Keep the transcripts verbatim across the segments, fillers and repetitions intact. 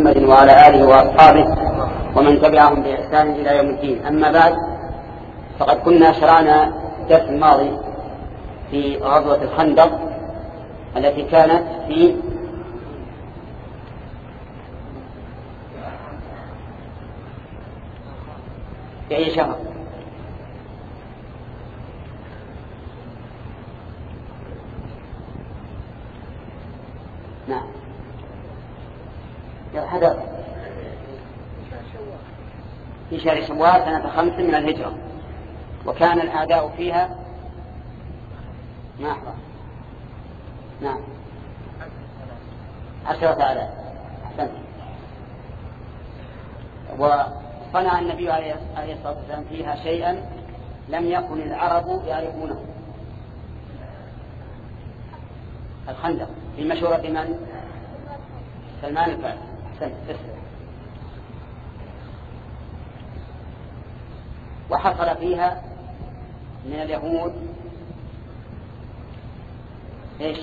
محمد وعلى آله وأصحابه ومن تبعهم بإحسان إلى يوم الدين. أما بعد، فقد كنا شرعنا الدرس الماضي في غزوة الخندق التي كانت في في أي شهر؟ نعم، هذا في شهر شوال سنة خمس من الهجرة، وكان الأعداء فيها نعم نعم عشرة آلاف. أحسنت. وصنع النبي عليه الصلاة والسلام فيها شيئا لم يكن العرب يعرفونه. الخندق في مشورة من؟ سلمان الفارسي. أحسنت. وحصل فيها من اليهود ايش؟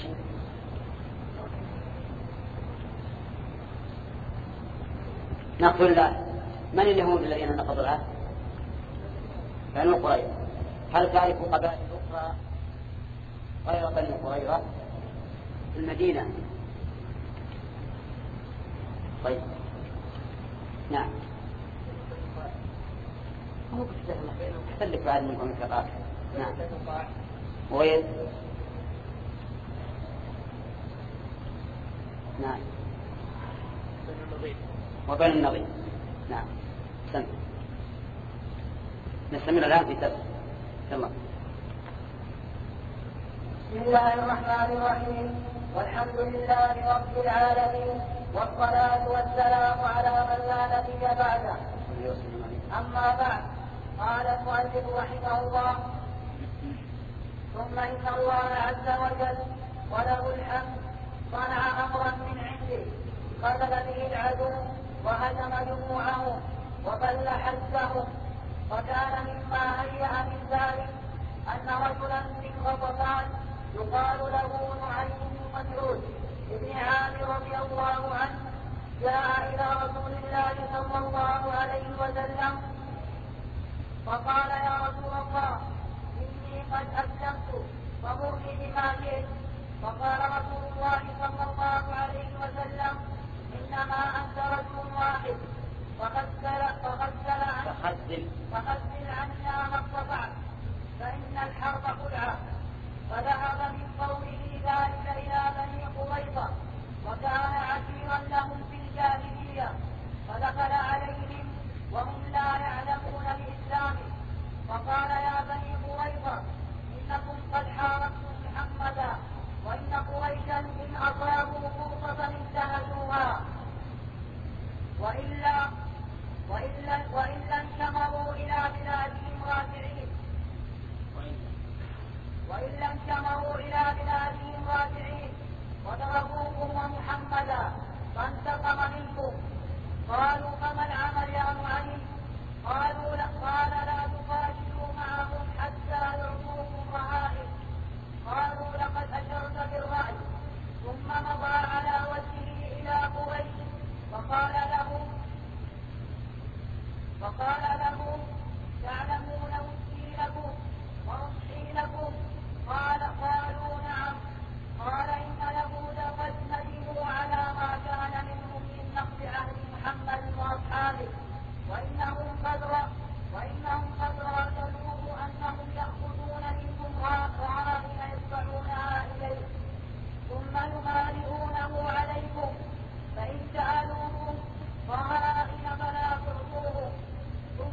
نقضوا العهد. من اليهود الذين نقضوا العهد؟ بنو قريظة. هل تعرف قبائل أخرى غير بني قريظة في المدينة؟ طيب، نعم. هو تختلف بعد منكم الثقافة. نعم. وين؟ نعم. وبني النضير. نعم. سمع. نستمر الآن في درس. يلا. بسم الله الرحمن الرحيم، والحمد لله رب العالمين، والصلاة والسلام على من لا نبي بعده. أما بعد، قال المؤلف رحمه الله: ثم إن الله عز وجل وله الحمد صنع أمرا من عنده قتل به العدو وهزم جموعهم وبل حزهم. وكان مما هيأ من ذلك أن رجلا من غطفان يقال له نعيم بن مسعود ابن عامر رضي الله عنه جاء إلى رسول الله صلى الله عليه وسلم فقال: يا رسول الله، إني قد أسلمت فمرني بما شئت. فقال رسول الله صلى الله عليه وسلم: إنما أنت رجل واحد فخذل عنا ما استطعت، فإن الحرب خدعة. فذهب من قوله ذلك إلى بني قريظة، وكان عشيرا لهم في الجاهلية، فدخل عليهم وهم لا يعلمون بإسلامه فقال: يا بني قريظة، إنكم قد حاربتم محمدا، وإن قريشا إن أصابوا فرصة انتهزوها، وإلا وإلا وإلا انشمروا إلى بلادهم راجعين وإلا انشمروا إلى بلادهم راجعين وتركوكم ومحمدا فانتقم منكم. قالوا: فما العمل يا نعيم؟ قالوا: قال: لا تقاتلوا معهم حتى يعطوكم رهائن. قالوا: لقد أشرت بالرأي. ثم مضى على وجهه إلى قريش فقال لهم فقال لهم: تعلمون وجهي لكم ورشحي لكم؟ قال: قالوا: نعم. قال: إن اليهود قد ندموا على ما كان منهم من نقض عهد محمد وأصحابه، وإنهم قد وإنهم قد راسلوه أنهم يأخذون منكم رهائن يدفعونها إليه ثم يمالئونه عليكم، فإن سألوهم رهائن فلا تعطوهم،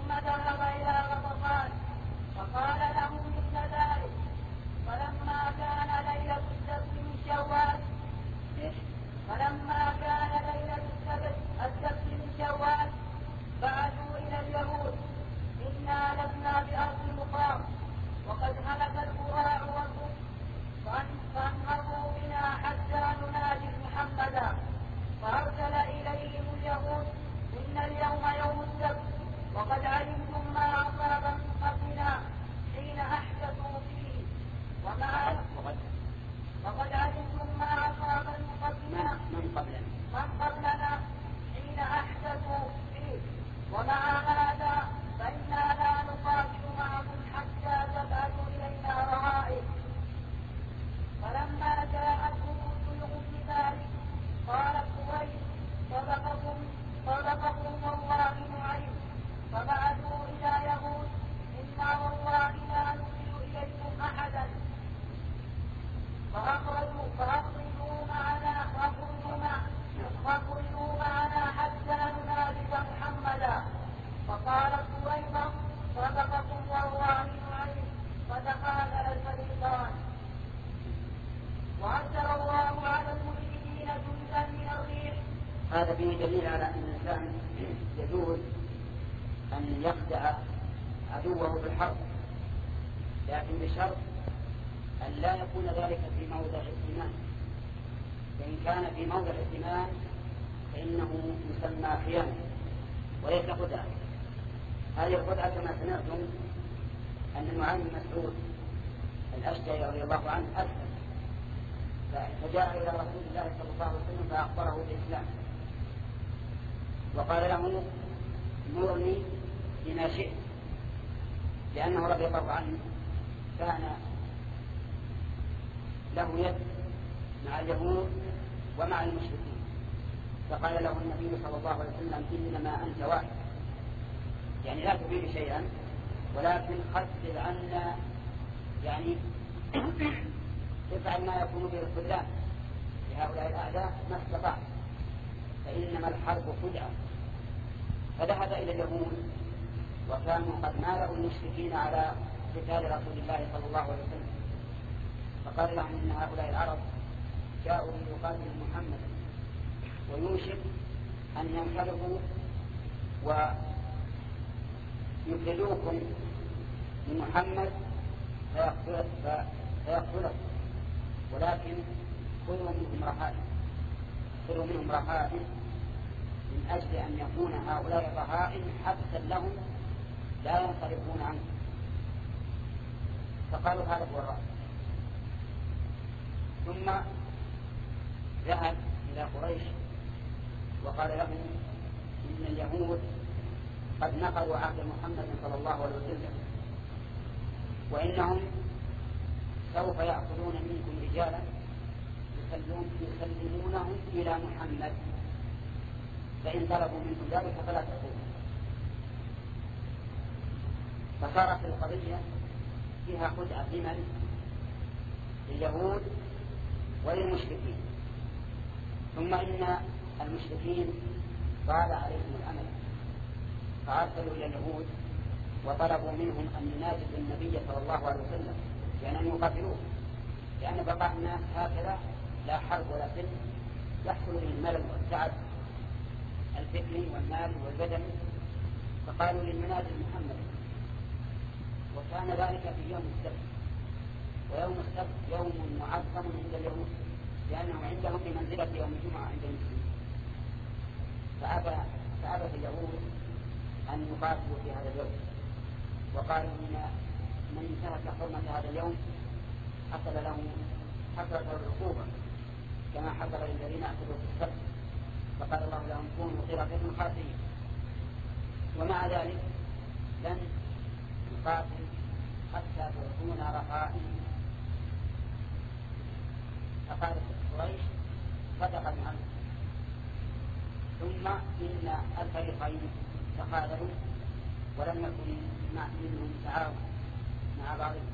وهذا فيه دليل على أن الإنسان يجوز أن يخدع عدوه بالحرب، لكن بشرط أن لا يكون ذلك في موضع الإيمان. فإن كان في موضع الإيمان فإنه يسمى خيانة وليس خدعة. هذه الخدعة كما سمعتم أن نعيم بن مسعود الأشجعي رضي الله عنه أسلم، فجاء إلى رسول الله صلى الله عليه وسلم فأخبره بالإسلام وقال له مرني بما شئت، لأنه رضي الله عنه كان له يد مع اليهود ومع المشركين، فقال له النبي صلى الله عليه وسلم إنما أنت واحد، يعني لا تفيد شيئا ولكن خفف عنا، يعني افعل ما يكون به الخذلان لهؤلاء الأعداء ما استطاع، فإنما الحرب خدعة. فذهب إلى اليهود وكانوا قد مالوا المشركين على قتال رسول الله صلى الله عليه وسلم، فقال لهم إن هؤلاء العرب جاءوا ليقاتلوا محمد ويوشك أن ينقلبوا ويفردوكم من محمد فيقتلكم، ولكن خذوا منهم رهائن خذوا منهم رهائن من أجل أن يكون هؤلاء الرهائن حبسا لهم لا ينصرفون عنه. فقالوا هذا هو الرأي. ثم ذهب إلى قريش وقال لهم إن اليهود قد نقضوا عهد محمد صلى الله عليه وسلم، وإنهم سوف يأخذون منكم رجالا يسلمونهم إلى محمد، فإن طلبوا منكم ذلك فلا تقولوا. فصارت القضية فيها خدعة لمن؟ لليهود وللمشركين. ثم إن المشركين طال عليهم الأمل فأرسلوا إلى اليهود وطلبوا منهم أن يناجزوا النبي صلى الله عليه وسلم يعني أن يقاتلوه، لأن بقاء الناس هكذا لا حرب ولا سلم يحصل به الملل والتعب الفكري والمال والبدني. فقالوا للمنازل محمد، وكان ذلك في يوم السبت، ويوم السبت يوم معظم عند اليهود لأنه عندهم بمنزلة يوم الجمعة عند المسلمين. فأبى فأبت اليهود أن يقاتلوا في هذا اليوم، وقالوا إن من انتهك حرمة هذا اليوم حصل له حصلت العقوبة كما حصل للذين اعتدوا في السبت، فقال الله لهم كونوا قردة خاسئين. ومع ذلك لن نقاتل حتى تعطونا رهائن. فقالت قريش صدق عنه. ثم إن الفريقين تخاذلوا ولم يكن منهم تعاون مع بعضهم.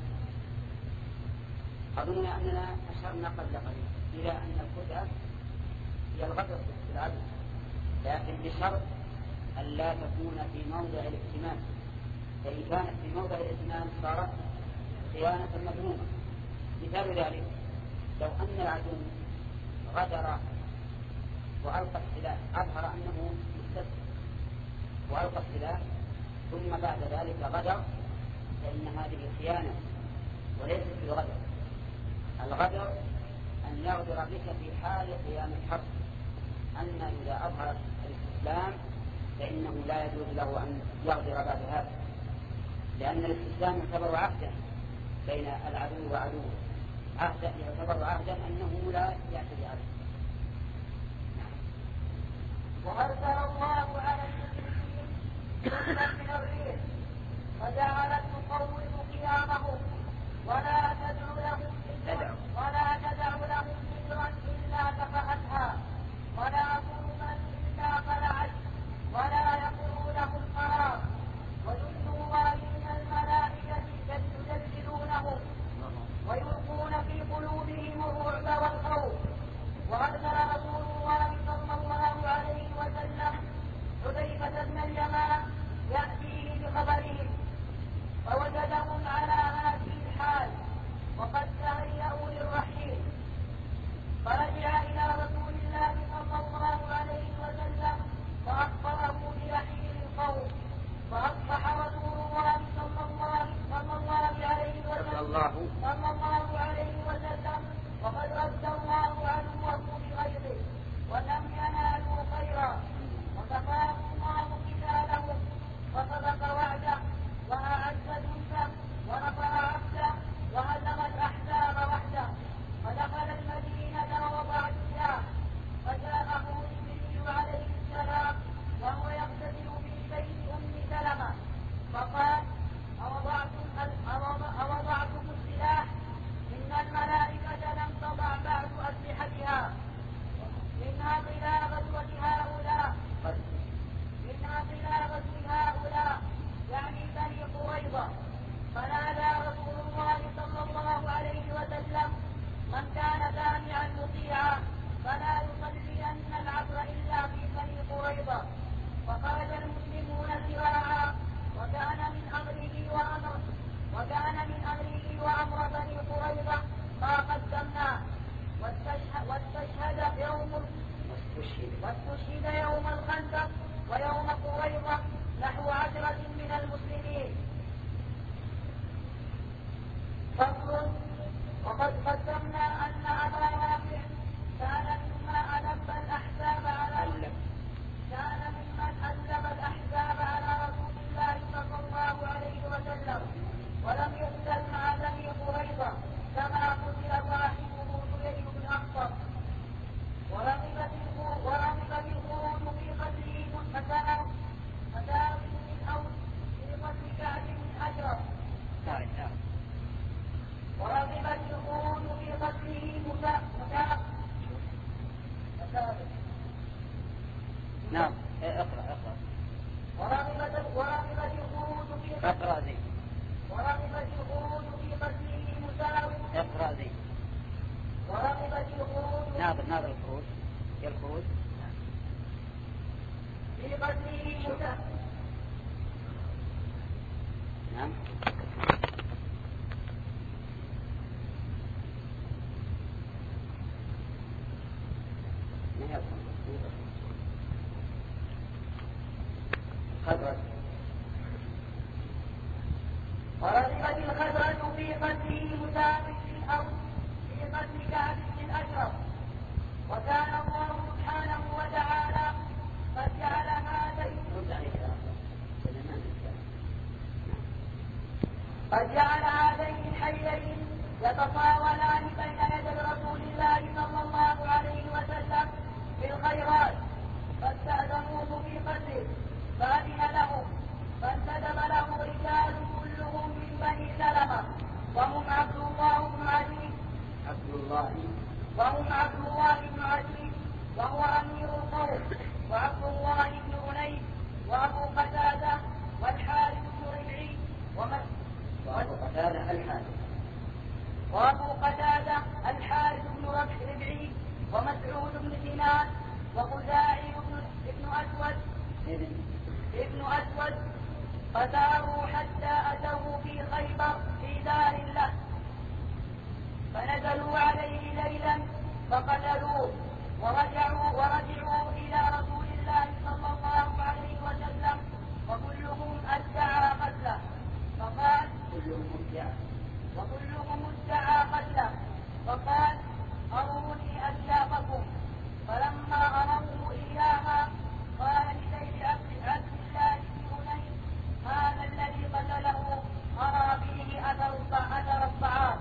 أظن أننا أشرنا قبل قليل إلى أن الخدعة هي الغدر في العدل، لكن بشرط أن لا تكون في موضع الائتمان، فإن كانت في موضع الائتمان صارت خيانة مذمومة. مثال ذلك لو أن العدو غدر وألقى السلاح، أظهر أنه مستسلم وألقى السلاح ثم بعد ذلك غدر، فإن هذه خيانة وليست في الغدر. الغدر أن يغدر بك في حال قيام الحرب، أما إذا أظهر الاستسلام فإنه لا يجوز له أن يغدر بعد هذا، لأن الاستسلام يعتبر عهدا بين العدو وعدوه، عهدا يعتبر عهدا أنه لا يعتدي عليه. وأرسل الله على المشركين جندا من الريح فجعلت تقوم قيامهم ولا تدع لهم ذكرا ولا تدع لهم ذكرا إلا كفأتها ولا قوما إلا قلعت ولا يقول لهم قرار وجند الله من الملائكة يزلزلونهم ويلقون في قلوبهم الرعب والخوف. وأرسل رسول الله صلى الله عليه وسلم حذيفة بن اليمان يأتيه بخبرهم فوجدهم على هذه الحال اقرأ اقرأ. ورغبت ورغبت الخروج في اقرأ ذي. ورغبت الخروج في قتله مساوي. اقرأ ذي. ورغبت الخروج. ناظر ناظر الخروج. يا الخروج. في قتله مساوي. نعم. خضرة. ورغبت الخزرة في قتله مساوي في الأرض في قتل كعب بن الأشرف، وكان الله سبحانه وتعالى قد جعل هذين قد جعل هذين الحيين يتطاولان بين يدي رسول الله صلى الله عليه وسلم في الخيرات، فاستأذنوه في قتله فأذن لهم، فانتدب له رجال كلهم من بني سلمة وهم عبد الله بن عزيز عبد الله وهم عبد الله بن عزيز وهو أمير القوم، وعبد الله بن أنيس وأبو قتادة والحارث بن ربعي وأبو قتادة الحارث وأبو قتادة الحارث بن ربعي ومسعود بن سنان وخزاعي بن أسود ابن أسود، فساروا حتى أتوا في خيبر في دار له، فنزلوا عليه ليلا فقتلوه، ورجعوا ورجعوا إلى رسول الله صلى الله عليه وسلم وكلهم ادعى قتله، فقال وكلهم ادعى قتله، فقال أروني أسيافكم، فلما أروه إياها قال لسيد عبد الله بن أنيس هذا الذي قتله أرى به أثر الطعام.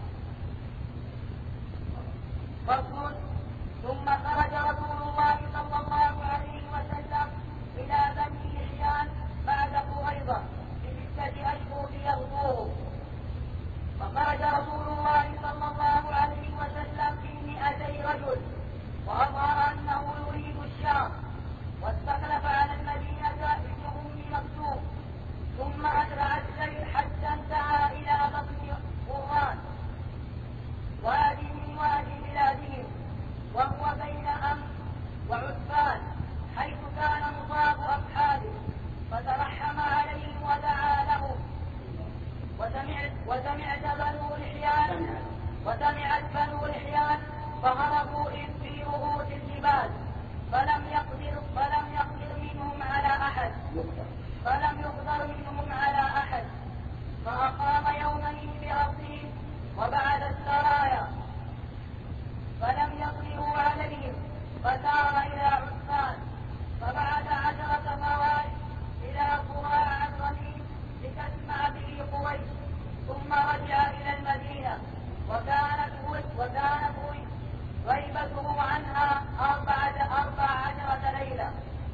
فصل. ثم خرج رسول الله صلى الله عليه وسلم إلى بني لحيان بعد قريظة بستة أشهر ليغزوه، فخرج رسول الله صلى الله عليه وسلم في مئتي رجل، وأظهر أنه يريد الشام، واستخلف على المدينة ابن أم مكتوم، ثم أسرع السير حتى انتهى إلى بطن قران وادي من وادي بلادهم، وهو بين أمس وعثمان، حيث كان مصاب أصحابه، فترحم عليهم ودعا لهم. وسمعت وسمعت بنو لحيان وسمعت بنو لحيان فهربوا في رؤوس الجبال، فلم يقدر فلم يقدر منهم على أحد فلم يقدر منهم على أحد فأقام يومين بأرضهم وبعد السرايا، فلم يقدروا عليهم، فسار إلى عثمان، فبعد عشرة موال إلى قرى عبرمين لتسمع به قويس، ثم رجع إلى المدينة، وكانت وكانت غيبته عنها أربعة أربع عشرة ليلة.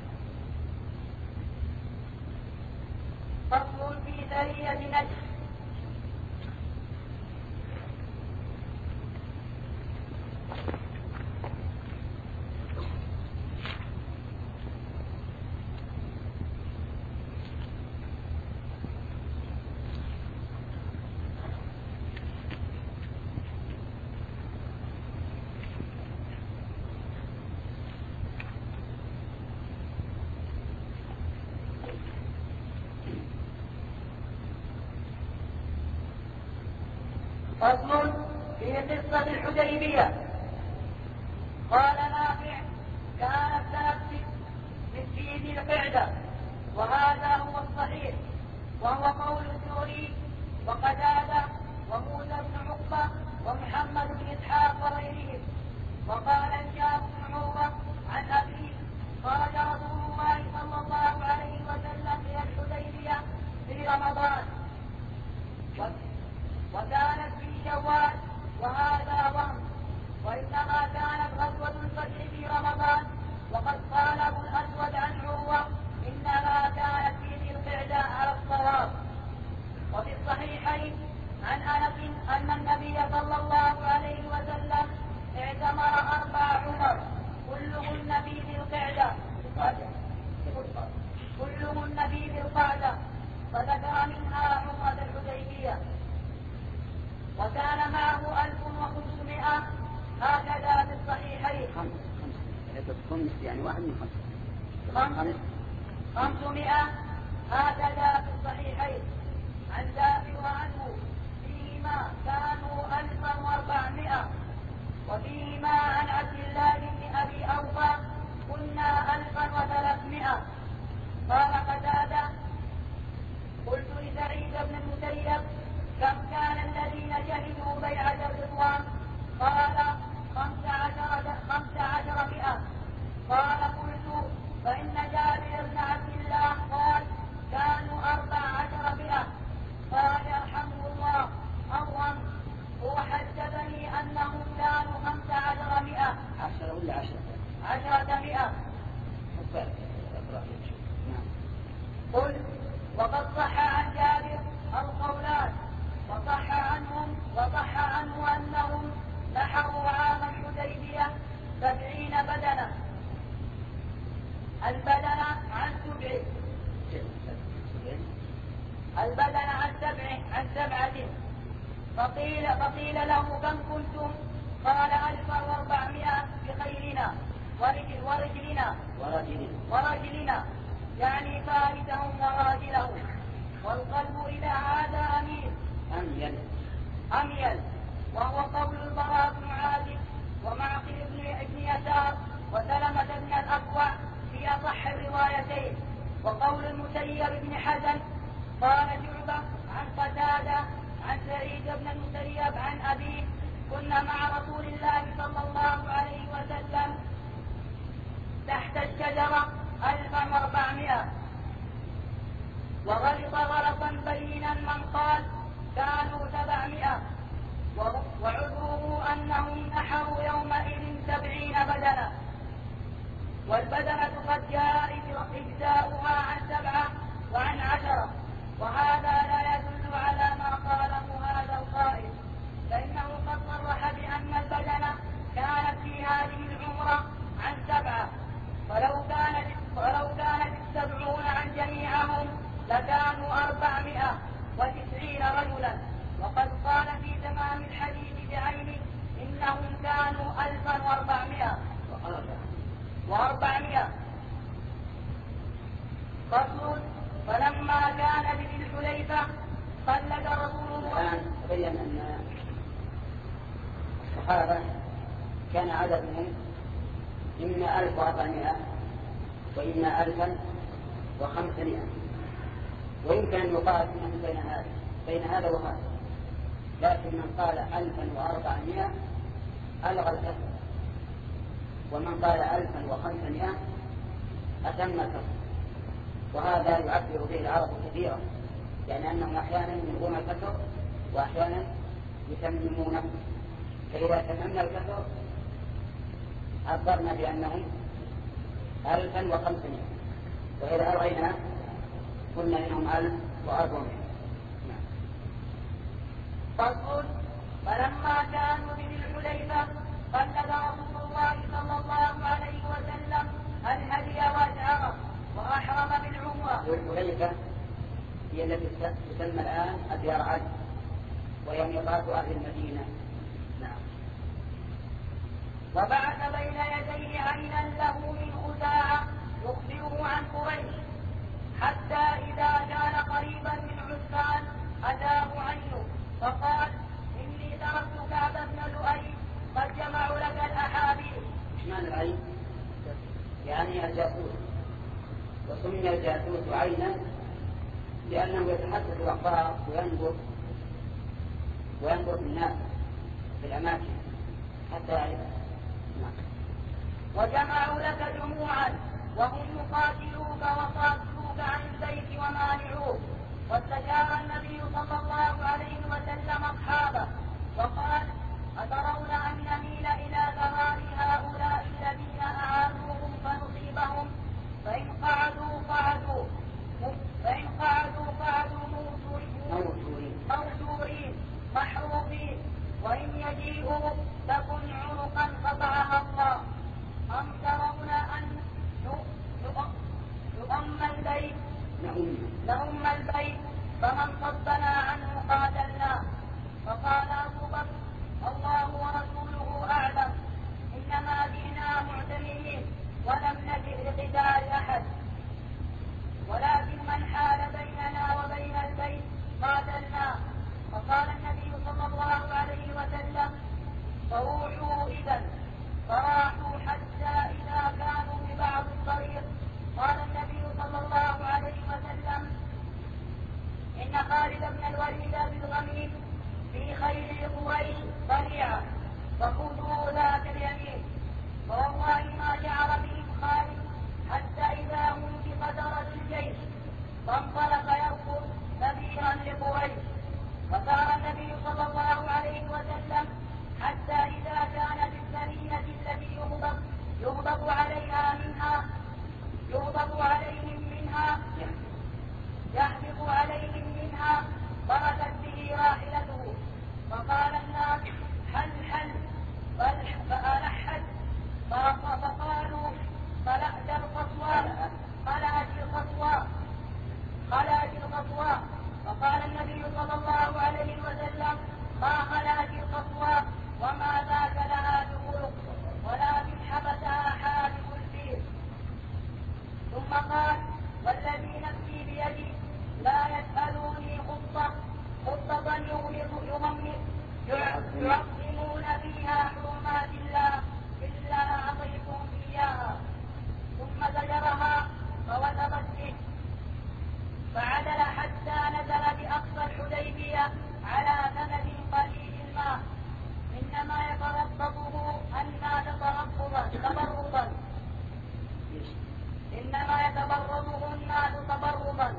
فصل في سرية نجد. فصل في قصة الحديبية. قال نافع: كانت سنة في ذي القعدة، وهذا هو الصحيح، وهو قول الزهري وقتادة وموسى بن عقبة ومحمد بن إسحاق وغيرهم. وقال هشام بن عروة عن أبيه: خرج رسول الله صلى الله عليه وسلم إلى الحديبية في رمضان، وكانت في شوال، وهذا وهم، وإنما كانت غزوة الفتح في رمضان، وقد قال أبو الأسود عن عروة إنها كانت في ذي القعدة على الصواب. وفي الصحيحين عن أنس أن النبي صلى الله عليه وسلم اعتمر أربع عمر كلهن في ذي القعدة، خمس خمسمائة هكذا في الصحيحين عن جابر وعنه فيهما كانوا ألفا وأربعمائة وفيهما عن عبد الله بن أبي أوفى كنا ألفا وثلاثمائة. قال قتادة قلت لسعيد بن المسيب كم كان الذين شهدوا بيعة الرضوان؟ قال خمس عشرة خمس عشر مئة. قال قلت فإن جابر بن عبد الله قال كانوا أربع عشر مئة. قال يرحمه الله أوهم هو حدثني أنهم كانوا خمس عشر مئة. عشرة ولا عشرة؟ عشرة مئة. قل وقد صح عن جابر القولان وصح عنهم وصح عنه أنهم نحروا عام الحديبية سبعين بدنة. البدنة عن سبع البدنة عن سبع عن سبعة. فقيل فقيل له كم كنتم؟ قال ألف وأربعمائة بخيلنا ورجل ورجلنا ورجلنا ورجلنا يعني فارسهم وراجلهم. والقلب إذا عاد أميل أميل أميل وهو قول البراء بن عازب ومعقل بن ابن يسار وسلمة بن الأكوع في أصح الروايتين. وقول المسيب بن حزن قال شعبة عن قتادة عن سعيد بن المسيب عن أبيه كنا مع رسول الله صلى الله عليه وسلم تحت الشجرة ألفا وأربعمائة. وغلط غلطا بينا من قال كانوا سبعمائة وعذره أنهم نحروا يومئذ سبعين بدنة. والبدنة قد جاء إجزاؤها عن سبعة وعن عشرة. وهذا لا يدل على ما قاله هذا القائل فإنه قد صرح بأن البدنة كانت في هذه العمرة عن سبعة. ولو كانت ولو كانت السبعون عن جميعهم لكانوا أربعمائة وتسعين رجلا. وقد قال في تمام الحديث بعينه إنهم كانوا ألفا وأربعمائة وأربعمائة. فصل فلما كان بذي الحليفة قلد رسول الله. الآن تبين أن الصحابة كان عددهم إما ألف وأربعمائة وإما ألفا وخمسمائة. ويمكن أن يقال أنه بين هذا بين هذا وهذا، لكن من قال ألفا وأربعمائة ألغى الكسر، ومن قال ألفا وخمسمائة أتم الكسر. وهذا يعبر به العرب كثيرا، يعني أنهم أحيانا يلغون الكسر وأحيانا يتممونه. فإذا تممنا الكسر عبرنا بأنهم ألفا وخمسمائة، وإذا ألغينا قلنا إنهم ألف وأربعمائة. فصل فلما كانوا بذي الحليفة قلد رسول الله صلى الله عليه وسلم الهدي وأشعره وأحرم بالعمرة. والحليفة هي التي تسمى الآن أديار عد، وهي ميقات أهل المدينة. نعم. وبعث بين يديه عينا له من خزاعة يخبره عن قريش حتى إذا كان قريبا من عسفان أتاه عينه فقال إني تركت كعب بن لؤي قد جمعوا لك الأحاديث. ايش معنى العين؟ يعني الجاسوس. وسمي الجاسوس عينا لأنه يتحدث الأخبار وينظر وينظر في الناس في الأماكن حتى يعرف. وجمعوا لك جموعا وهم يقاتلوك وصادوك عن البيت ومانعوك. واستشار النبي صلى الله عليه وسلم أصحابه وقال أترون أن نميل إلى ثمار هؤلاء الذين أعانوهم فنصيبهم؟ فإن قعدوا قعدوا فإن قعدوا قعدوا موسورين محروفين، وإن يجيئوا تكن عنقا قطعها الله. أم ترون أن نؤم البيت نؤم البيت فمن صدنا عنه قاتلناه. فقال أبو بكر الله ورسوله أعلم، إنما جئنا معتمرين ولم نجئ لقتال أحد. ثم قال والذي نفسي بيدي لا يسألوني خطة خطة يعظمون فيها حرمات الله إلا أعطيتهم إياها. ثم زجرها فوثبت به فعدل حتى نزل بأقصى الحديبية على سند قليل الماء إنما يتربصه الناس تربصا تبرصا إنما يتبرصه الناس تبرصا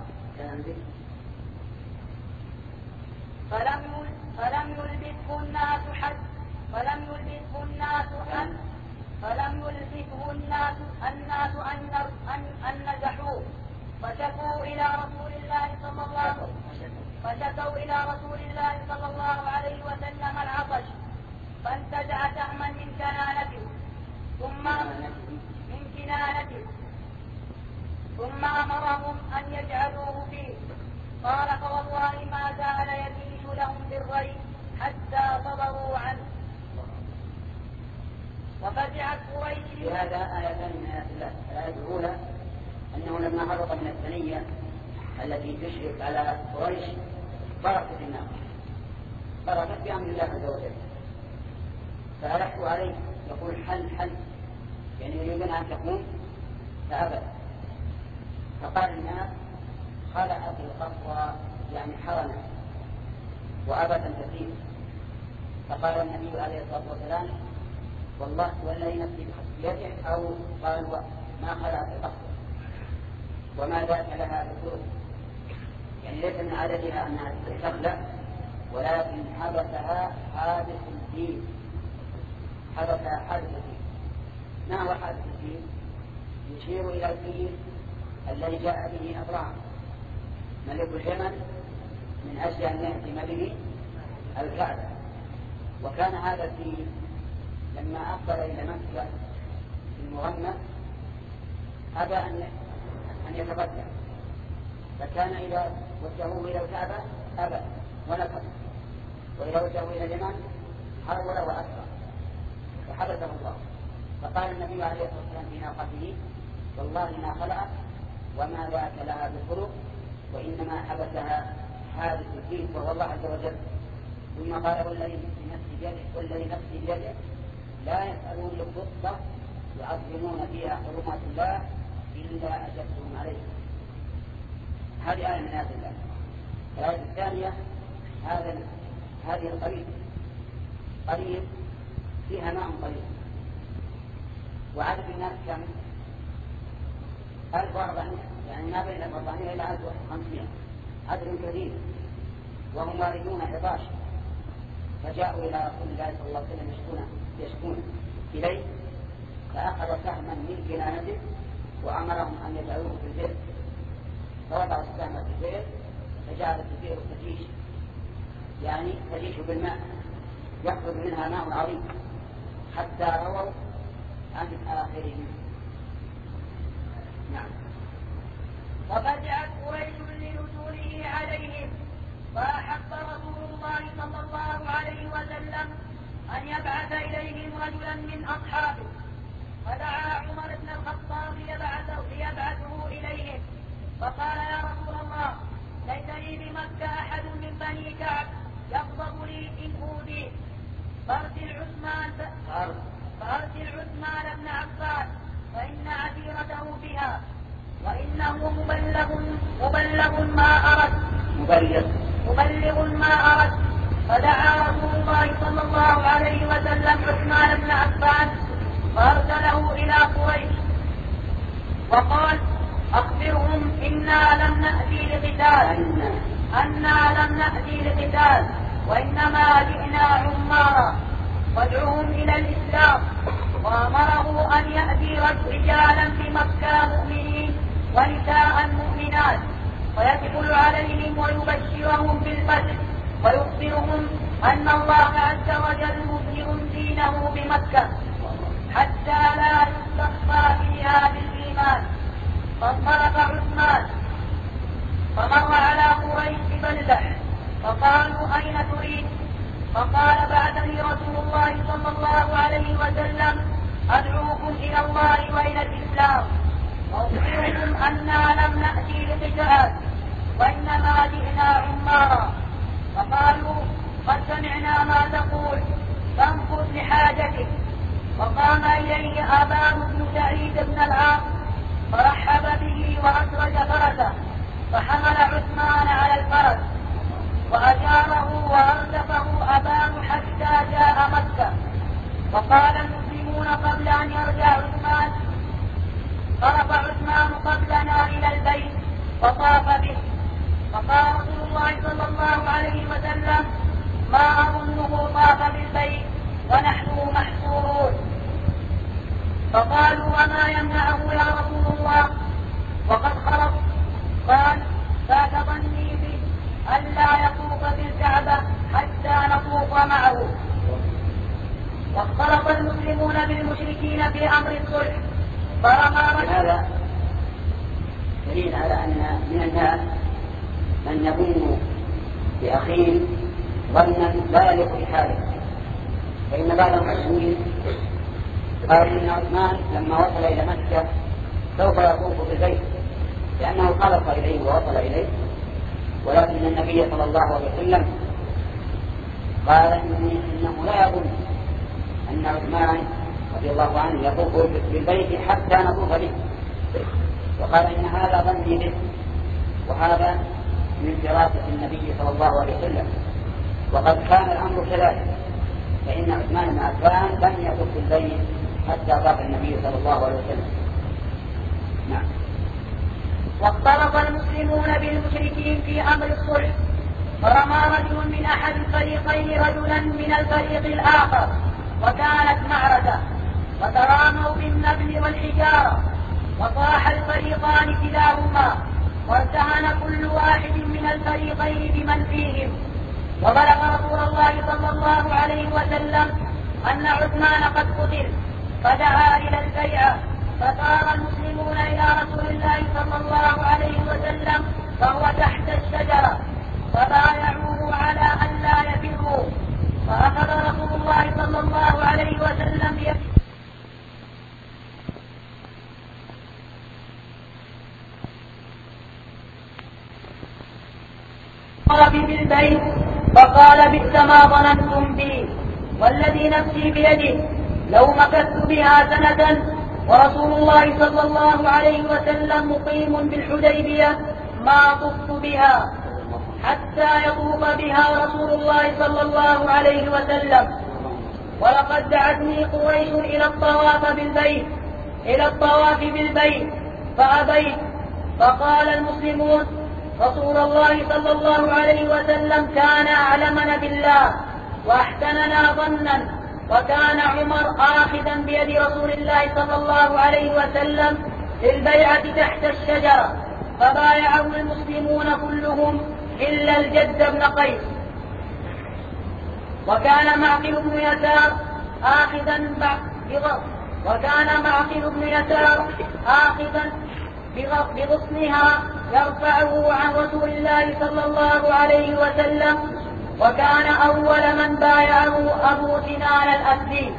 فلم فلم يلبثه الناس حد فلم يلبثه الناس حد فلم يلبثه الناس الناس أن أن أن نزحوه فشكوا إلى رسول الله صلى الله فشكوا إلى رسول الله صلى الله عليه وسلم العطش فانتزع سهما من كنانته ثم من كنانته ثم أمرهم أن يجعلوه فيه. قال فوالله ما زال يبيش لهم بالري حتى صبروا عنه. وفزعت قريش. في هذا آيتان من آيات الله. الآية الأولى أنه لما هرب من الثنية التي تشرف على قريش بركت النار بركت بأمر الله عز وجل فألحوا عليه يقول حل حل يعني يريدون أن تقوم فأبد فقال الناس خلعت القصوى يعني حرنا وأبدا تزيد. فقال النبي عليه الصلاة والسلام والله والذي نفسي بيده أو قال ما خلعت القصوى وما ذاك لها بسرعة يعني ليس من عادتها أنها تخلع ولكن حدثها حادث الدين حدثها حادث الدين. ما هو حادث الدين؟ يشير إلى الفيل الذي جاء به أبراهيم ملك اليمن من أجل أن يهدم به الكعبة. وكان هذا الفيل لما أقبل إلى مكة في المغنى أبى أن أن يتقدم فكان إذا وجهوه إلى الكعبة أبى ونكر وإذا وجهوه إلى اليمن حرول وأكبر فحدثه الله. فقال النبي عليه الصلاة والسلام في ناقته والله ما خلعت وما ذاك لها بخلق وإنما حدثها حادث الدين وهو الله عز وجل. ثم قال والذي نفسي بيده والذي نفسي بيده لا يسألون الخطة يعظمون فيها حرمات الله إلا أجبتهم عليه. هذه آية من آيات الله. الآية الثانية هذا هذه القريب قريب فيها ماء قليل وعدد الناس كم؟ ألف وأربعمائة يعني ما بين الأربعمائة إلى ألف وخمسمائة عدد كثير وهم واردون عطاش فجاءوا إلى رسول الله صلى الله عليه وسلم يشكون يشكون إليه فأخذ سهما من كنانته وأمرهم أن يجعلوه في البئر فوضعوا السهم في البئر فجعلت البئر تجيش يعني تجيش بالماء يخرج منها ماء عظيم حتى رووا عن آخرهم. نعم. وفزعت قريش لنزوله عليهم فأحب رسول الله صلى الله عليه وسلم أن يبعث إليهم رجلا من أصحابه فدعا عمر بن الخطاب ليبعثه, ليبعثه إليهم فقال يا رسول الله ليس لي بمكة أحد من بني كعب يغضب لي إن أوذي فأرسل عثمان فأرسل عثمان بن عفان فإن عشيرته بها وإنه مبلغ مبلغ ما أرد مبلغ مبلغ ما أرد. فدعا رسول الله صلى الله عليه وسلم عثمان بن عفان فأرسله إلى قريش وقال أخبرهم إنا لم نأتي لقتال أنا لم نأتي لقتال وإنما جئنا عمارا وادعوهم إلى الإسلام. وأمره أن يأتي رجالا بمكة مؤمنين ونساء مؤمنات ويدخل عليهم ويبشرهم بالفتح ويخبرهم أن الله عز وجل مظهر دينه بمكة حتى لا يستخفى فيها بالإيمان. فانطلق عثمان فمر على قريش ببلدة فقالوا أين تريد؟ فقال بعثني رسول الله صلى الله عليه وسلم أدعوكم إلى الله وإلى الإسلام. أخبركم أنا لم نأتي لقتال وإنما جئنا عمارا. فقالوا قد سمعنا ما تقول فانفذ لحاجتك. وقام إليه أبان بن سعيد بن العاص فرحب به وأسرج فرسه فحمل عثمان على الفرس وأجاره وأردفه أبان حتى جاء مكة. وقال المسلمون قبل أن يرجع عثمان طرف عثمان قبلنا إلى البيت وطاف به. فقال رسول الله صلى الله عليه وسلم ما أظنه طاف بالبيت ونحن محصورون. فقالوا وما يمنعه يا رسول الله وقد خرج؟ قال ذاك ظني به ألا يطوف بالكعبة حتى نطوف معه. واختلط المسلمون بالمشركين في أمر الصلح فرمى هذا دليل على أن من الناس من يظن بأخيه ظنا لا يليق بحاله. فإن بعض المسلمين قال إن عثمان لما وصل إلى مكة سوف يطوف بالبيت لأنه خلص إليه ووصل إليه، ولكن النبي صلى الله عليه وسلم قال إنه لا يظن أن عثمان رضي الله عنه يطوف بالبيت حتى نطوف به، وقال إن هذا ظني به، وهذا من دراسة النبي صلى الله عليه وسلم. وقد كان الأمر كذلك، فإن عثمان بن عفان لم يطوف بالبيت حتى طاف النبي صلى الله عليه وسلم. نعم. واختلط المسلمون بالمشركين في أمر الصلح فرمى رجل من أحد الفريقين رجلا من الفريق الآخر وكانت معركة وتراموا بالنبل والحجارة وطاح الفريقان كلاهما وارتهن كل واحد من الفريقين بمن فيهم. وبلغ رسول الله صلى الله عليه وسلم أن عثمان قد قتل فدعا إلى البيعة. فصار المسلمون إلى رسول الله صلى الله عليه وسلم وهو تحت الشجرة فبايعوه على أن لا يفروا. فأخذ رسول الله صلى الله عليه وسلم بيده بالبيت فقال بئس ما ظننتم بي والذي نفسي بيده لو مكثت بها سنة ورسول الله صلى الله عليه وسلم مقيم بالحديبية ما طفت بها حتى يطوف بها رسول الله صلى الله عليه وسلم. ولقد دعتني قريش إلى الطواف بالبيت إلى الطواف بالبيت فأبيت. فقال المسلمون رسول الله صلى الله عليه وسلم كان أعلمنا بالله وأحسننا ظنا، وكان عمر آخذا بيد رسول الله صلى الله عليه وسلم للبيعة تحت الشجرة فبايعه المسلمون كلهم إلا الجد بن قيس. وكان معقل بن يسار آخذا بغض وكان معقل بن يسار آخذا بغصنها يرفعه عن رسول الله صلى الله عليه وسلم. وكان أول من بايعه أبو سنان الأسدي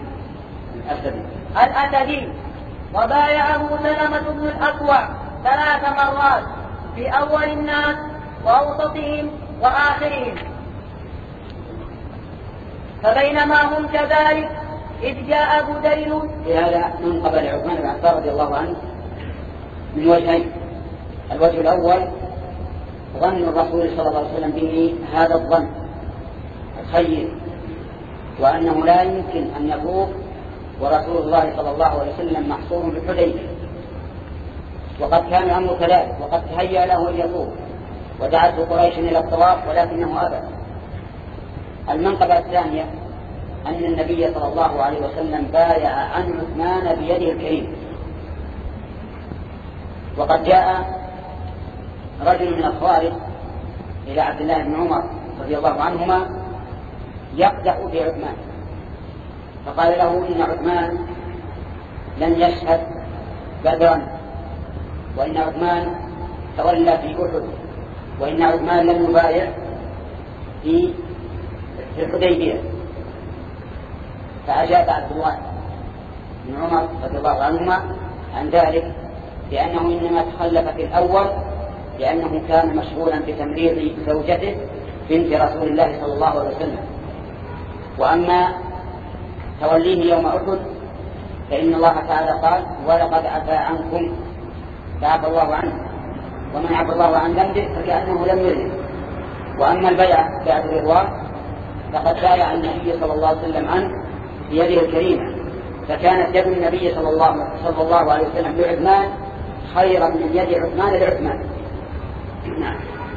الأسدي وبايعه سلمة بن الأكوع ثلاث مرات في أول الناس وأوسطهم وآخرهم. فبينما هم كذلك إذ جاء بديل. لهذا من قبل عثمان بن عفان رضي الله عنه من وجهين. الوجه الأول ظن الرسول صلى الله عليه وسلم به هذا الظن الخير، وأنه لا يمكن أن يطوف ورسول الله صلى الله عليه وسلم محصور بالحديبية، وقد كان الأمر كذلك وقد تهيأ له أن يطوف ودعته قريش إلى الطواف ولكنه أبى. المنقبة الثانية أن النبي صلى الله عليه وسلم بايع عن عثمان بيده الكريم. وقد جاء رجل من الخوارج إلى عبد الله بن عمر رضي الله عنهما يقدح في عثمان، فقال له إن عثمان لن يشهد بدرا، وإن عثمان تولى في أحد، وإن عثمان لم يبايع في الحديبية. فأجاب عبد الله بن عمر رضي الله عنهما عن ذلك لأنه إنما تخلف في الأول لأنه كان مشغولا بتمريض زوجته بنت رسول الله صلى الله عليه وسلم. وأما توليه يوم أحد فإن الله تعالى قال ولقد عفا عنكم فعفى الله عنه، ومن عفى الله عن ذنبه فكأنه لم يذنب. وأما البيع بعد الرضوان فقد بايع النبي صلى الله عليه وسلم عنه بيده الكريمة، فكانت يد النبي صلى الله, صلى الله عليه وسلم لعثمان خيرا من يد عثمان لعثمان. نعم.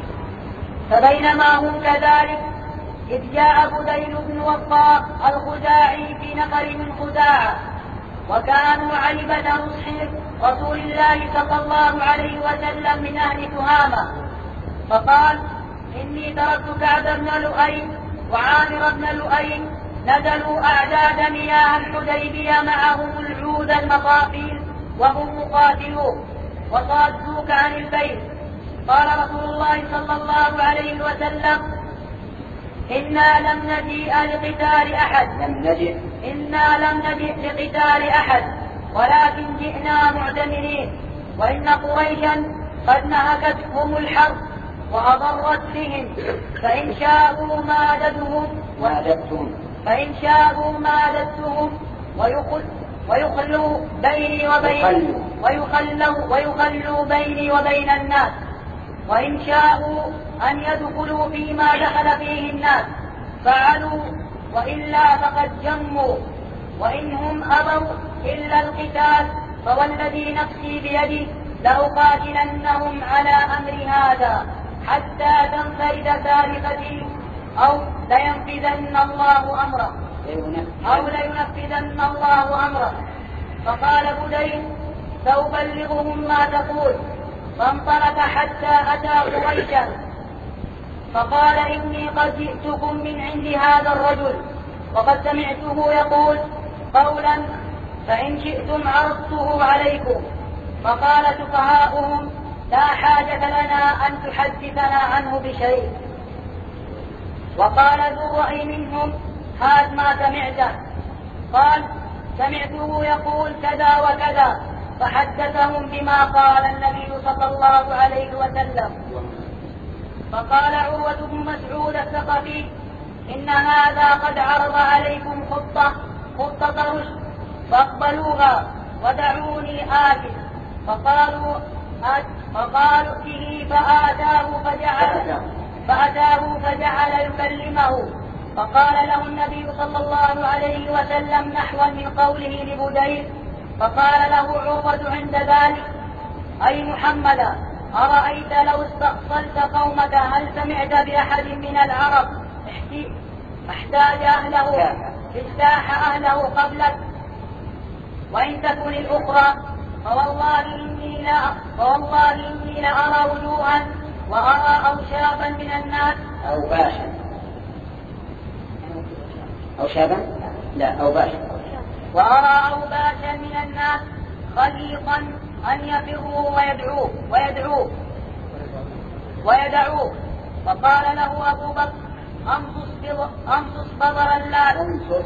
فبينما هم كذلك إذ جاء بديل بن وقاص الخزاعي في نفر من خزاعة، وكانوا علبة نصح رسول الله صلى الله عليه وسلم من أهل تهامة، فقال إني تركت كعب بن لؤي وعامر بن لؤي نزلوا أعداد مياه الحديبية معهم العود المخافيل وهم مقاتلون وصادوك عن البيت. قال رسول الله صلى الله عليه وسلم إنا لم نجيء لقتال أحد لم نجئ إنا لم نجئ لقتال أحد ولكن جئنا معتمرين، وإن قريشا قد نهكتهم الحرب وأضرت بهم، فإن شاءوا مادتهم مادتهم فإن شاءوا مادتهم ويخل ويخلوا بيني وبين ويخلوا ويخلوا بيني وبين الناس، وإن شاءوا أن يدخلوا فيما دخل فيه الناس فعلوا، وإلا فقد جموا، وإنهم أبوا إلا القتال فوالذي نفسي بيدي لأقاتلنهم على أمر هذا حتى تنفرد ثالثتي أو لينفذن الله أمره أو لينفذن الله أمره. فقال بديل سأبلغهم ما تقول. فانطلق حتى أتى قريشا فقال إني قد جئتكم من عند هذا الرجل وقد سمعته يقول قولا فإن شئتم عرضته عليكم. فقال سفهاؤهم لا حاجة لنا أن تحدثنا عنه بشيء. وقال ذو الرأي منهم هات ما سمعته. قال سمعته يقول كذا وكذا، فحدثهم بما قال النبي صلى الله عليه وسلم. فقال عروة بن مسعود الثقفي إن هذا قد عرض عليكم خطة خطة رشد فاقبلوها ودعوني آتي. فقالوا فقالوا به فآتاه فجعل فأتاه فجعل يكلمه. فقال له النبي صلى الله عليه وسلم نحوا من قوله لبديل. فقال له عروة عند ذلك أي محمد أرأيت لو استأصلت قومك هل سمعت بأحد من العرب احتاج أهله اجتاح أهله قبلك؟ وإن تكن الأخرى فوالله إني لا فوالله إني لأرى وجوها وأرى أوشابا من الناس أو باشا أو شابا لا أو باشا وأرى أوباشا من الناس خليقا أن يفروا ويدعوه ويدعوه ويدعوه. فقال له أبو بكر أمصص بدر اللات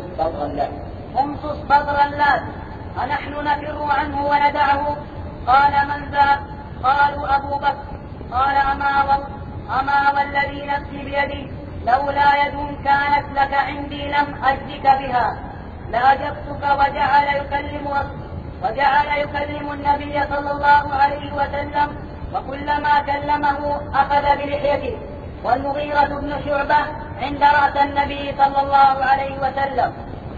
أمصص بدر اللات أنحن نفر عنه وندعه؟ قال من ذا؟ قالوا أبو بكر. قال أما, وال... أما والذي نفسي بيدي لولا يد كانت لك عندي لم أجدك بها لأجبتك. وجعل يكلم وجعل يكلم النبي صلى الله عليه وسلم، وكلما كلمه أخذ بلحيته. والمغيرة بن شعبة عند رأس النبي صلى الله عليه وسلم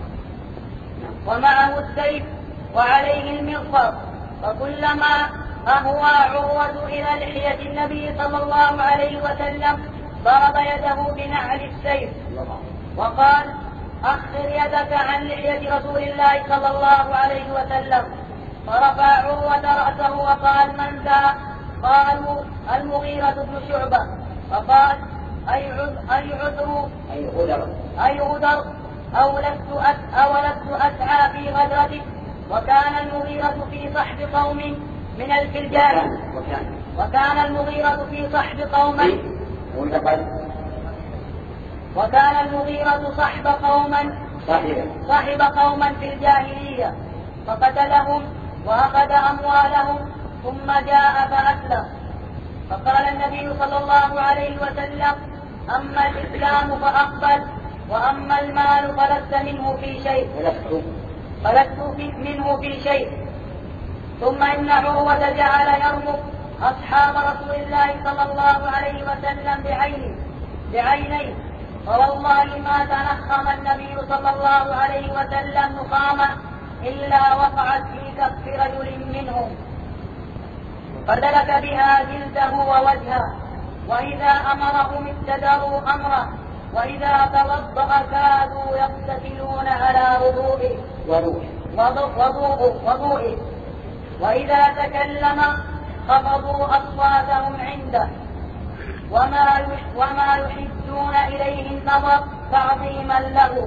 ومعه السيف وعليه المغفر، فكلما أهوى عروة إلى لحية النبي صلى الله عليه وسلم ضرب يده بنعل السيف وقال أخر يدك عن لحية رسول الله صلى الله عليه وسلم. فرفع عروة رأسه وقال من ذا؟ قالوا المغيرة بن شعبة. فقال أي عذر أي غدر أو لست أو لست أسعى في غدرتك. وكان المغيرة في صحب قوم من الفلجان وكان المغيرة في صحب قوم وكان المغيرة صحب قوما صحب قوما في الجاهلية فقتلهم وأخذ أموالهم ثم جاء فأسلم. فقال النبي صلى الله عليه وسلم: أما الإسلام فأقبل، وأما المال فلست منه في شيء فلست منه في شيء. ثم إن عروة جعل يرمق أصحاب رسول الله صلى الله عليه وسلم بعينه بعينيه، فوالله ما تنخم النبي صلى الله عليه وسلم نخامة إلا وقعت في كف رجل منهم فدلك بها جلده ووجهه، وإذا أمرهم ابتدروا أمره، وإذا توضأ كادوا يقتتلون على وضوئه وضوئه وإذا تكلم خفضوا أصواتهم عنده، وما وما يحدون إليه النظر تعظيما له.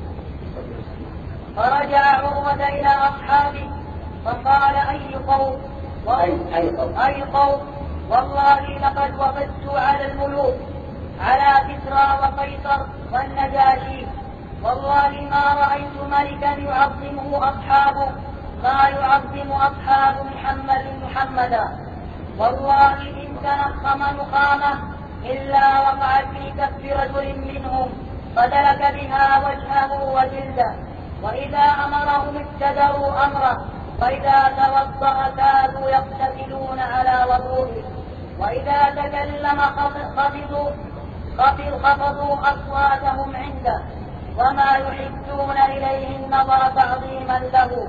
فرجع عروة إلى أصحابه فقال: أي قوم أي قوم والله لقد وفدت على الملوك، على كسرى وقيصر والنجاشي، والله ما رأيت ملكا يعظمه أصحابه ما يعظم أصحاب محمد محمدا، والله إن تنخم نخامة إلا وقعت في كف رجل منهم فدلك بها وجهه وجلده، وإذا أمرهم ابتدروا أمره، وإذا توضأ كادوا يقتتلون على وضوئه، وإذا تكلم خفضوا خفضوا أصواتهم عنده، وما يحدون إليه النظر تعظيما له.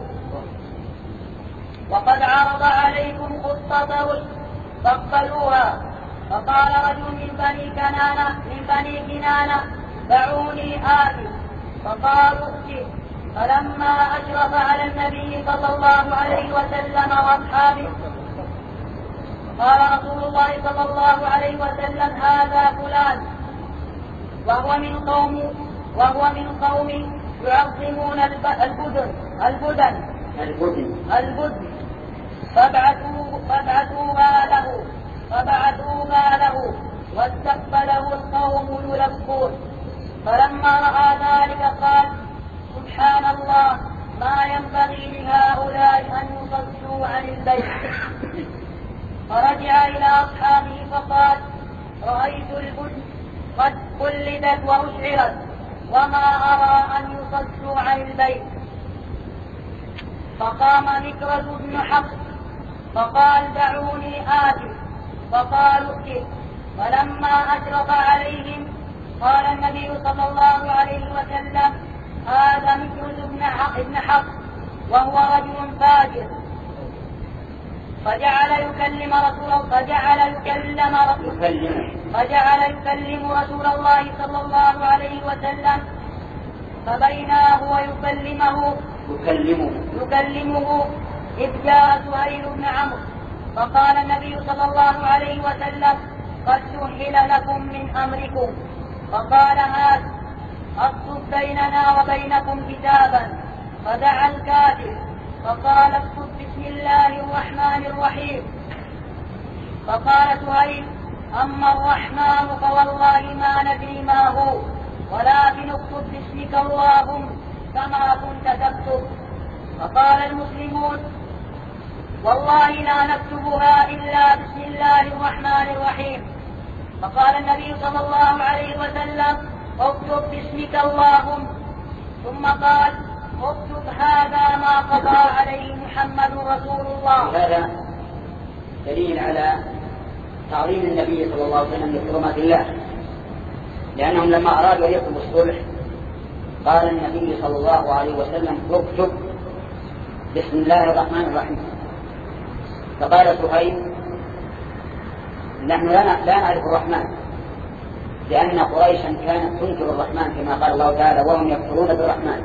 وقد عرض عليكم خطة رشد فاقبلوها. فقال رجل من بني كنانة من بني كنانة: دعوني آتي. فقالوا: ائت. فلما أشرف على النبي صلى الله عليه وسلم وأصحابه قال رسول الله صلى الله عليه وسلم: هذا فلان، وهو من قوم وهو من قوم يعظمون البدن البدن البدن فابعثوا فابعثوها له فبعثوها له واستقبله القوم يلبون. فلما رأى ذلك قال: سبحان الله، ما ينبغي لهؤلاء أن يصدوا عن البيت. فرجع إلى أصحابه فقال: رأيت البدن قد قلدت وأشعرت، وما أرى أن يصدوا عن البيت. فقام مكرز بن حفص فقال: دعوني آتي. فقالوا: ائت. فلما أشرف عليهم قال النبي صلى الله عليه وسلم: هذا مكرز بن حفص وهو رجل فاجر. فجعل يكلم رسول فجعل يكلم فجعل يكلم رسول الله صلى الله عليه وسلم. فبينا هو يكلمه يكلمه يكلمه إذ جاء سهيل بن عمرو فقال النبي صلى الله عليه وسلم: قد سهل لكم من أمركم. فقال: هات اكتب بيننا وبينكم كتابا. فدعا الكاتب فقال: اكتب بسم الله الرحمن الرحيم. فقال سهيل: أما الرحمن فوالله ما ندري ما هو، ولكن اكتب باسمك اللهم كما كنت تكتب. فقال المسلمون: والله لا نكتبها إلا بسم الله الرحمن الرحيم. فقال النبي صلى الله عليه وسلم: اكتب باسمك اللهم. ثم قال: اكتب هذا ما قضى عليه محمد رسول الله. هذا دليل على تعظيم النبي صلى الله عليه وسلم لحرمات الله، لأنهم لما أرادوا أن يكتبوا الصلح قال النبي صلى الله عليه وسلم: اكتب بسم الله الرحمن الرحيم. فقال سهيل: نحن لا نعرف الرحمن، لأن قريشا كانت تنكر الرحمن كما قال الله تعالى: وهم يكفرون بالرحمن،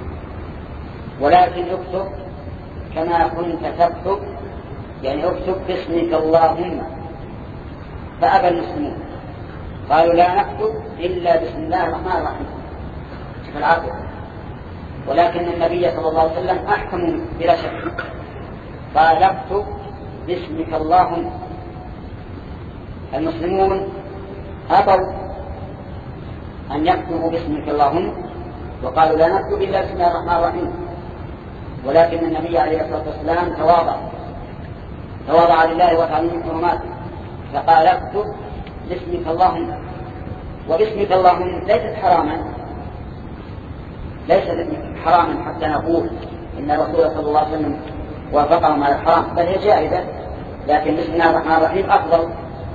ولكن اكتب كما كنت تكتب، يعني اكتب باسمك اللهم. فأبى المسلمون، قالوا: لا نكتب إلا بسم الله الرحمن الرحيم في العاقبة. ولكن النبي صلى الله عليه وسلم أحكم بلا شك، قال: اكتب باسمك اللهم. المسلمون أبوا أن يكتبوا باسمك اللهم، وقالوا: لا نكتب إلا بسم الله الرحمن الرحيم. ولكن النبي عليه الصلاة والسلام تواضع تواضع لله وتعظيم حرماته، فقال اكتب باسمك اللهم. وباسمك اللهم ليست حراما، ليست حراما حتى نقول إن الرسول صلى الله عليه وسلم وافقهم على الحرام، بل هي جائزة، لكن بسم الله الرحمن الرحيم أفضل.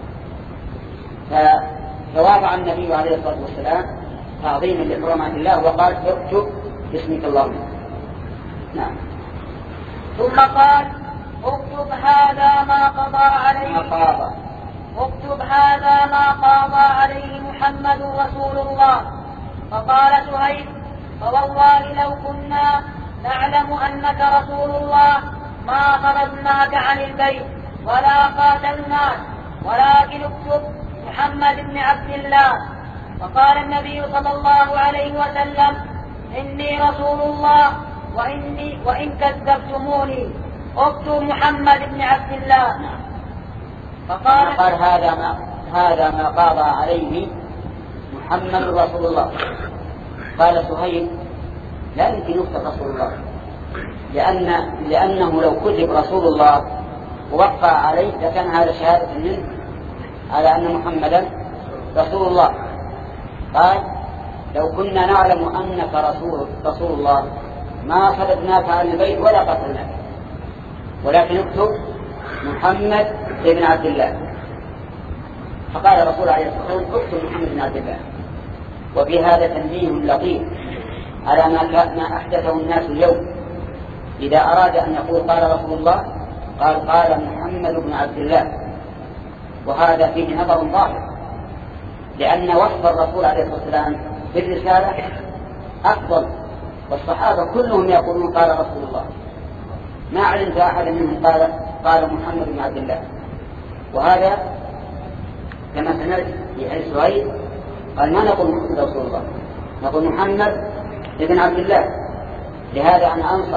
فوافق النبي عليه الصلاة والسلام تعظيما لحرمات الله وقال اكتب باسمك اللهم. نعم. ثم قال اكتب هذا ما قضى عليه ما قاضى اكتب هذا ما قاضى عليه محمد رسول الله. فقال سهيل فوالله لو كنا نعلم أنك رسول الله ما طردناك عن البيت ولا قاتلناك، ولكن اكتب محمد بن عبد الله. فقال النبي صلى الله عليه وسلم إني رسول الله وإني وإن كذبتموني اكتب محمد بن عبد الله. فقال قال هذا ما هذا ما قاضى عليه محمد رسول الله. قال سهيل لا يمكن يكتب رسول الله، لأن لأنه لو كتب رسول الله ووقع عليه لكان هذا شهادة منه على أن محمدا رسول الله. قال لو كنا نعلم أنك رسول رسول الله ما صددناك عن البيت ولا قتلناك، ولكن اكتب محمد بن عبد الله. فقال الرسول عليه الصلاة والسلام اكتب محمد بن عبد الله. وفي هذا تنبيه لطيف على ما أحدثه الناس اليوم، إذا أراد أن يقول قال رسول الله قال قال محمد بن عبد الله، وهذا فيه نظر ظاهر، لأن وصف الرسول عليه الصلاة والسلام بالرسالة أفضل، والصحابة كلهم يقولون قال رسول الله، ما علمت أحد منهم قال قال محمد بن عبد الله. وهذا كما سمعت في حديث سهيل قال ما نقول محمد رسول الله، نقول محمد بن عبد الله. لهذا أنا أنصح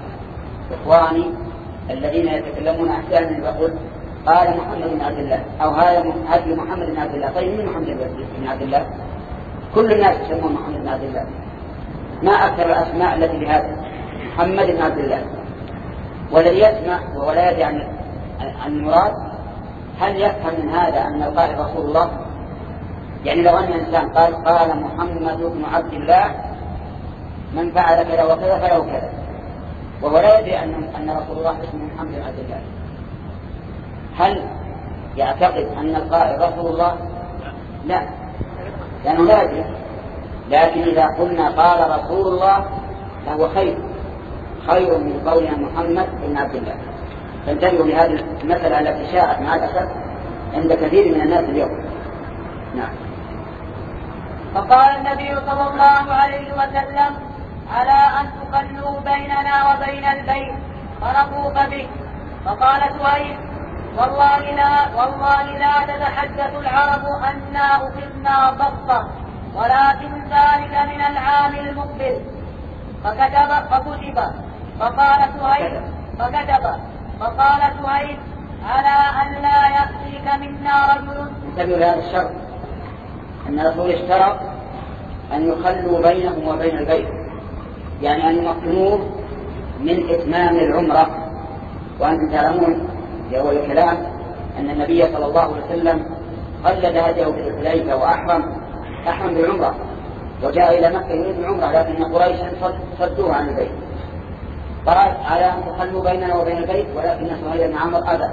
إخواني الذين يتكلمون أحيانا يقول قال محمد بن عبد الله أو هذا هدي محمد بن عبد الله. طيب من محمد بن عبد الله؟ كل الناس يسمون محمد بن عبد الله، ما أكثر الأسماء التي بهذا محمد بن عبد الله. والذي يسمع ولا يدري عن المراد هل يفهم من هذا أن القائل رسول الله؟ يعني لو أن إنسان قال قال محمد بن عبد الله من فعل كذا وكذا فله كذا، وهو لا يدري أن أن رسول الله اسمه محمد بن عبد الله، هل يعتقد أن القائل رسول الله؟ لا، لأنه لا يدري. لكن إذا قلنا قال رسول الله فهو خير خير من قولنا محمد بن عبد الله. فانتبهوا لهذه المسألة التي شاءت مع الأسف عند كثير من الناس اليوم. نعم. فقال النبي صلى الله عليه وسلم على أن تخلوا بيننا وبين البيت فنطوف به. فقال سهيل والله لا والله لا تتحدث العرب أنا أقمنا بطة، ولكن ذلك من العام المقبل. فكتب فكتب فقال سهيل فكتب فقال سهيل على أن لا يأتيك منا رجل. انتبهوا لهذا الشرط، أن الرسول اشترط أن يخلوا بينهم وبين البيت، يعني أن يمكنوه من إتمام العمرة. وأنتم تعلمون في أول الكلام أن النبي صلى الله عليه وسلم قلد هديه في الحليفة وأحرم أحرم بالعمرة وجاء إلى مكة يريد العمرة، لكن قريشا صدوه عن البيت. قال على أن تخلوا بيننا وبين البيت، ولكن سهيل بن عمرو أبى،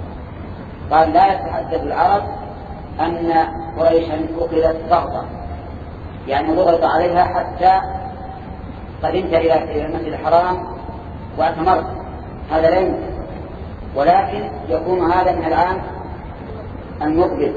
قال لا يتحدث العرب أن قريشا أخذت ضغطا، يعني ضغط عليها حتى قدمت إلى المسجد الحرام واعتمرت، هذا لا يمكن، ولكن يكون هذا من العام المقبل.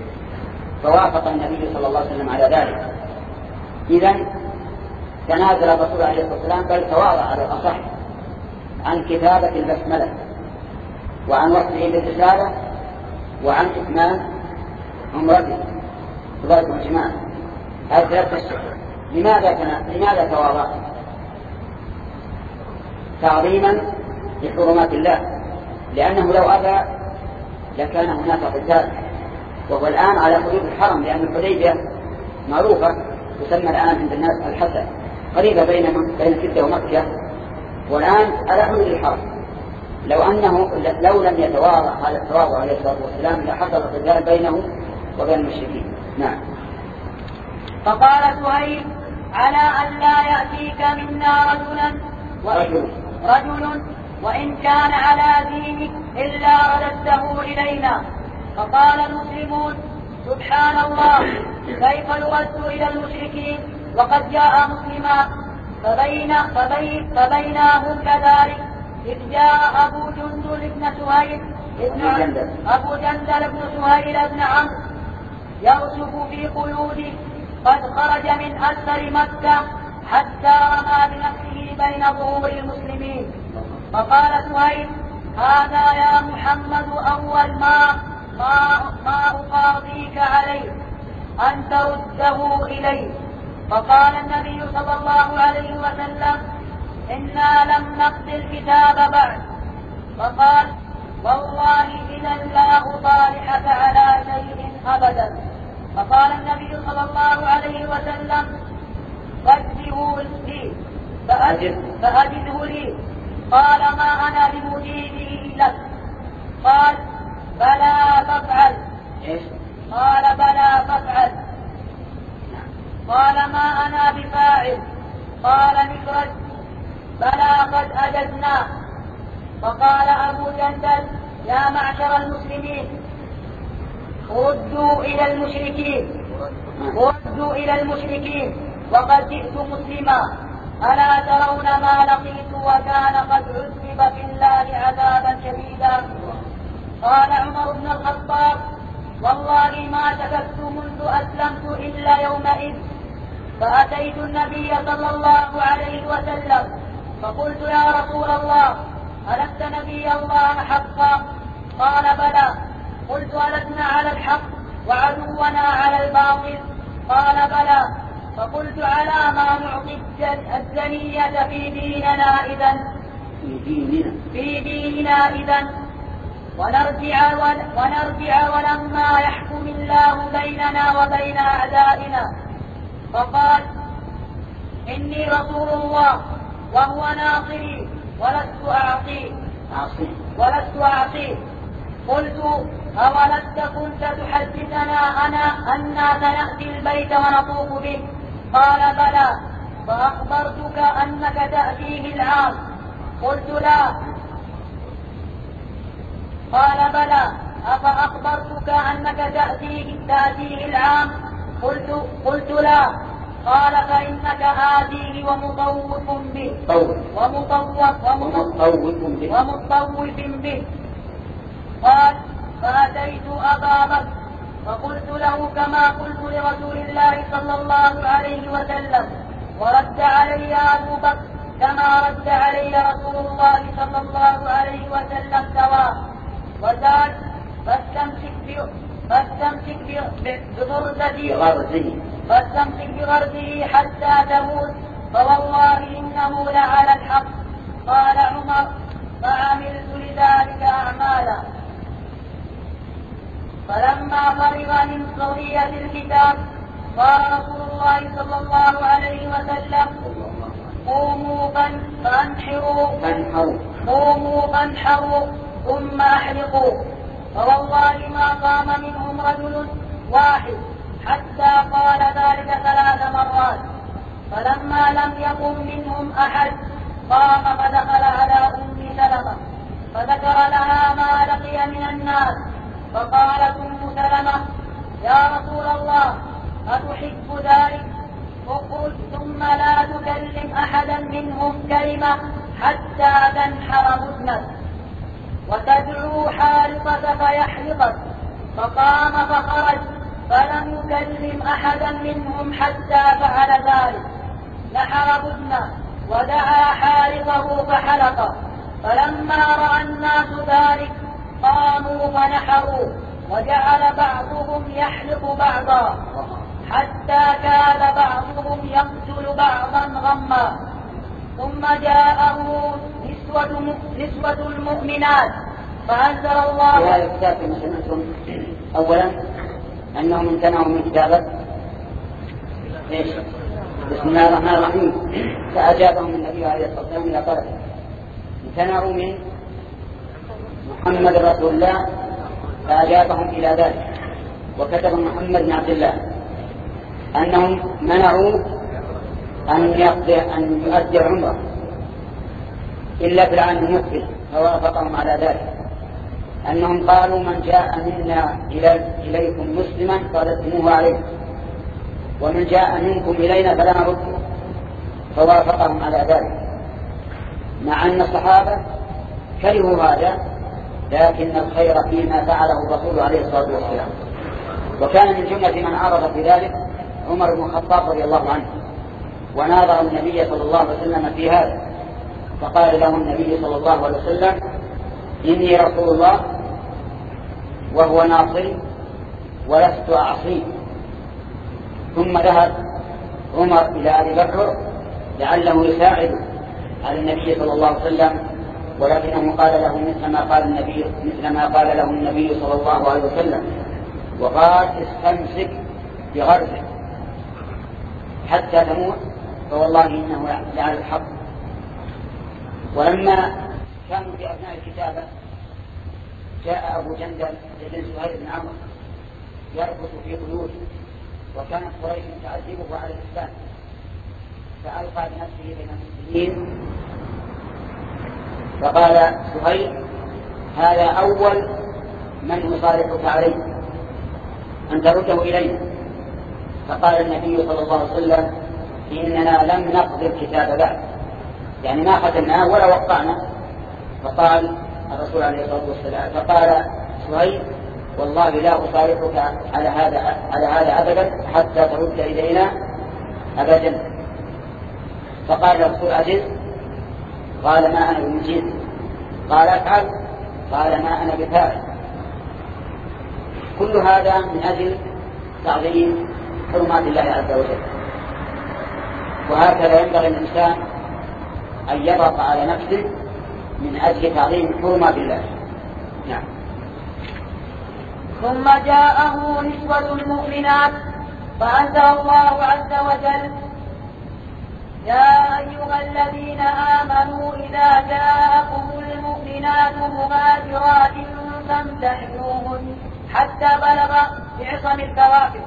فوافق النبي صلى الله عليه وسلم على ذلك. إذن تنازل الرسول عليه الصلاة والسلام، بل تواضع على الأصح عن كتابة البسملة وعن وصفه بالرسالة وعن إتمام عمرته. تبارك يا جماعة هذه ثلاثة أشياء. لماذا لماذا تواضع؟ تعظيما لحرمات الله، لأنه لو أبى لكان هناك قتال، وهو الآن على حدود الحرم، لأن الحديبية معروفة تسمى الآن عند الناس الحسن، قريبة بين بين جدة ومكة، والآن على حدود الحرم. لو أنه لو لم يتواضع هذا التواضع عليه الصلاة والسلام لحصل القتال بينه وبين المشركين. نعم. فقال سهيل على أن لا يأتيك منا رجلا رجل رجل وإن كان على دينك إلا رددته إلينا. فقال المسلمون سبحان الله كيف يرد إلى المشركين وقد جاء مسلما. فبين فبين فبينهم كذلك إذ جاء أبو جندل بن سهيل أبو جندل بن سهيل بن عمرو يرسف في قيوده قد خرج من أسفل مكة حتى رمى بنفسه بين ظهور المسلمين. فقال سهيل هذا يا محمد أول ما ما, ما أقاضيك عليه أن ترده إليه. فقال النبي صلى الله عليه وسلم إنا لم نقض الكتاب بعد. فقال والله إذا لا أطالحك على شيء أبدا. فقال النبي صلى الله عليه وسلم فأجده لي فأجده لي. قال ما أنا بمجيبه لك. قال بلى فافعل. قال بلى فافعل. قال ما أنا بفاعل. قال مخرج بلى قد أجزنا. فقال أبو جندل يا معشر المسلمين ردوا إلى المشركين ردوا إلى المشركين وقد جئت مسلما. ألا ترون ما لقيت وكان قد عذب في الله عذابا شديدا. قال عمر بن الخطاب والله ما شككت منذ أسلمت إلا يومئذ. فأتيت النبي صلى الله عليه وسلم فقلت يا رسول الله ألست نبي الله حقا؟ قال بلى. قلت ألسنا على الحق وعدونا على الباطل؟ قال بلى. فقلت على ما نعطي الزنية في ديننا إذن في ديننا إذن ونرجع, ونرجع ولما يحكم الله بيننا وبين أعدائنا. فقال إني رسول الله وهو ناصري ولست أعصيه ولست أعصيه. قلت أولست كنت تحدثنا أنا أنا سنأتي البيت ونطوف به؟ قال بلى. فأخبرتك أنك تأتيه العام؟ قلت لا. قال بلى. أفأخبرتك أنك تأتيه, تأتيه العام؟ قلت, قلت لا. قال فإنك آتيه ومطوف به ومطوف ومطوف به. قال فأتيت أبا بكر فقلت له كما قلت لرسول الله صلى الله عليه وسلم ورد علي أبو بكر كما رد علي رسول الله صلى الله عليه وسلم سواء. وزاد فاستمسك فاستمسك بغرزته فاستمسك بغرزه حتى تموت فوالله إنه لعلى الحق. قال عمر فعملت لذلك أعمالا. فلما فرغ من قضية الكتاب قال رسول الله صلى الله عليه وسلم قوموا فانحروا قوموا فانحروا ثم أحرقوا. فوالله ما قام منهم رجل واحد حتى قال ذلك ثلاث مرات. فلما لم يقم منهم أحد قام فدخل على أم سلمة فذكر لها ما لقي من الناس. فقالت أم سلمة يا رسول الله أتحب ذلك؟ اخرج ثم لا تكلم أحدا منهم كلمة حتى تنحر مذنب وتدعو حارقك فيحرقك. فقام فخرج فلم يكلم أحدا منهم حتى فعل ذلك. نحر بدنا ودعا حارقه فحلقه. فلما رأى الناس ذلك قاموا فنحروا وجعل بعضهم يحلق بعضا حتى كان بعضهم يقتل بعضا غما. ثم جاءه نسوة, نسوة المؤمنات فأنزل الله في هذا الكتاب كما سمعتم أولا أنهم امتنعوا من كتابة ليش؟ بسم الله الرحمن الرحيم. فأجابهم النبي عليه الصلاة والسلام إلى طلبه. امتنعوا من محمد رسول الله فأجابهم إلى ذلك، وكتب محمد بن عبد الله أنهم منعوا أن يقضي أن يؤدي عمره إلا في العام المقبل، فوافقهم على ذلك، أنهم قالوا من جاء منا إليكم مسلما فردتموه عليه، ومن جاء منكم إلينا فلا نرده، فوافقهم على ذلك، مع أن الصحابة كرهوا هذا، لكن الخير فيما فعله الرسول عليه الصلاة والسلام. وكان من جملة من عرض في ذلك عمر بن الخطاب رضي الله عنه، وناظر النبي صلى الله عليه وسلم في هذا، فقال له النبي صلى الله عليه وسلم إني رسول الله وهو ناصري ولست أعصيه. ثم ذهب عمر إلى أبي بكر لعله يساعده على النبي صلى الله عليه وسلم، ولكنه قال له مثل ما قال النبي مثل ما قال له النبي صلى الله عليه وسلم، وقال استمسك بغرزك حتى تموت، فوالله إنه لعلى الحق. ولما كانوا في أثناء الكتابة جاء أبو جندل بن زهير بن عمرو يربط في بيوته، وكانت قريش تعذبه على الإسلام، فألقى بنفسه بين المسلمين، فقال زهير هذا أول من يصالحك عليه أن ترده إلينا. فقال النبي صلى الله عليه وسلم إننا لم نقضي الكتاب بعد، يعني ما ختمناه ولا وقعنا. فقال الرسول عليه الصلاة والسلام فقال زهير والله لا أصالحك على هذا على هذا أبدا حتى ترد إلينا أبدا. فقال الرسول أجز؟ قال ما أنا بمجيز. قال أفعل؟ قال ما أنا بفاعل. كل هذا من أجل تعظيم حرمات الله عز وجل. وهكذا ينبغي الإنسان أن يضغط على نفسه من أجل تعظيم حرمات الله. نعم. ثم جاءه نسوة المؤمنات فأنزل الله عز وجل يا أيها الذين آمنوا إذا جاءكم المؤمنات مهاجرات فامتحنوهن حتى بلغ بعصم الكوافر.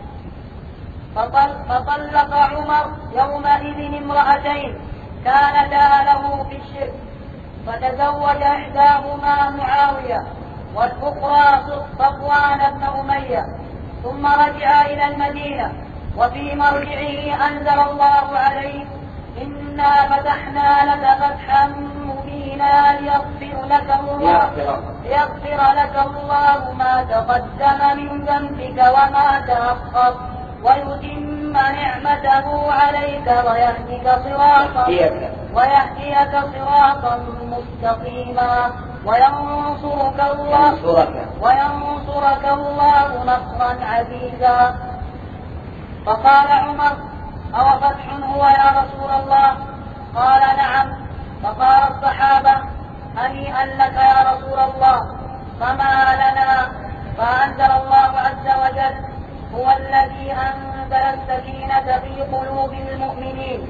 فطلق عمر يومئذ امرأتين كانتا له في الشرك، فتزوج إحداهما معاوية والأخرى صفوان بن أمية، ثم رجع إلى المدينة، وفي مرجعه أنزل الله عليه إنا فتحنا لك فتحا مبينا ليغفر لك الله ليغفر لك الله ما تقدم من ذنبك وما تأخر ويتم نعمته عليك ويهديك صراطا ويهديك صراطا مستقيما وينصرك الله وينصرك الله نصرا عزيزا. فقال عمر أو فتح هو يا رسول الله؟ قال نعم. فقال الصحابة هنيئا لك يا رسول الله، فما لنا؟ فأنزل الله عز وجل هو الذي أنزل السكينة في قلوب المؤمنين.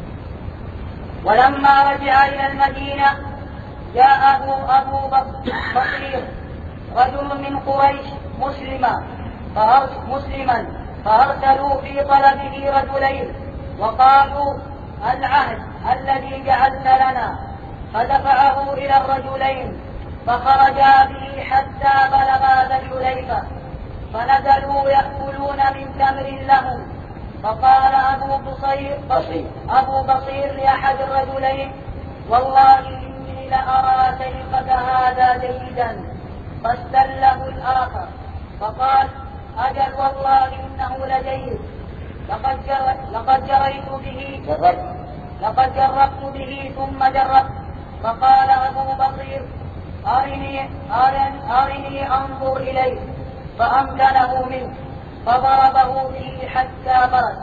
ولما رجع إلى المدينة جاءه أبو بصير رجل من قريش مسلما مسلما فأرسلوا في طلبه رجلين وقالوا العهد الذي جعلت لنا، فدفعه إلى الرجلين فخرجا به حتى بلغا ذا الحليفة، فنزلوا يأكلون من تمر لهم. فقال أبو بصير أبو بصير لأحد الرجلين والله إني لأرى سيفك هذا جيدا، فاستله الآخر فقال أجل والله إنه لجيد، لقد, جر... لقد جريت به لقد جربت به ثم جربت. فقال أبو بصير أرني, أرني, أرني أنظر إليه، فأمكنه منه فضربه به حتى برد.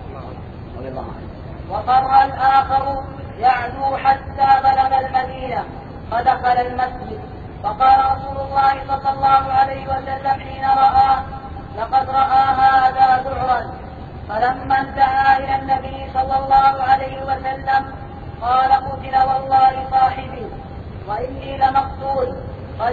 وفر الآخر يعدو حتى بلغ المدينة فدخل المسجد، فقال رسول الله صلى الله عليه وسلم حين رأى لقد رأى هذا ذعرا. فلما انتهى إلى النبي صلى الله عليه وسلم قال قتل والله صاحبي وإني لمقتول،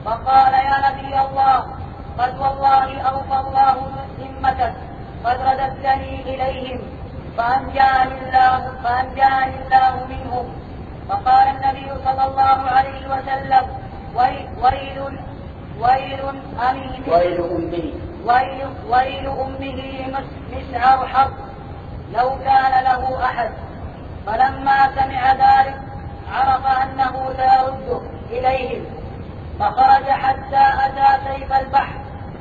فقال يا نبي الله قد والله أوفى الله ذمتك قد رددتني إليهم فأنجاني الله, فأنجاني الله منهم. فقال النبي صلى الله عليه وسلم ويل ويل ويل أمه ويل أمه ويل, ويل أمه مسعر حظ لو كان له أحد. فلما سمع ذلك عرف أنه لا يرده إليهم فخرج حتى أتى سيف البحر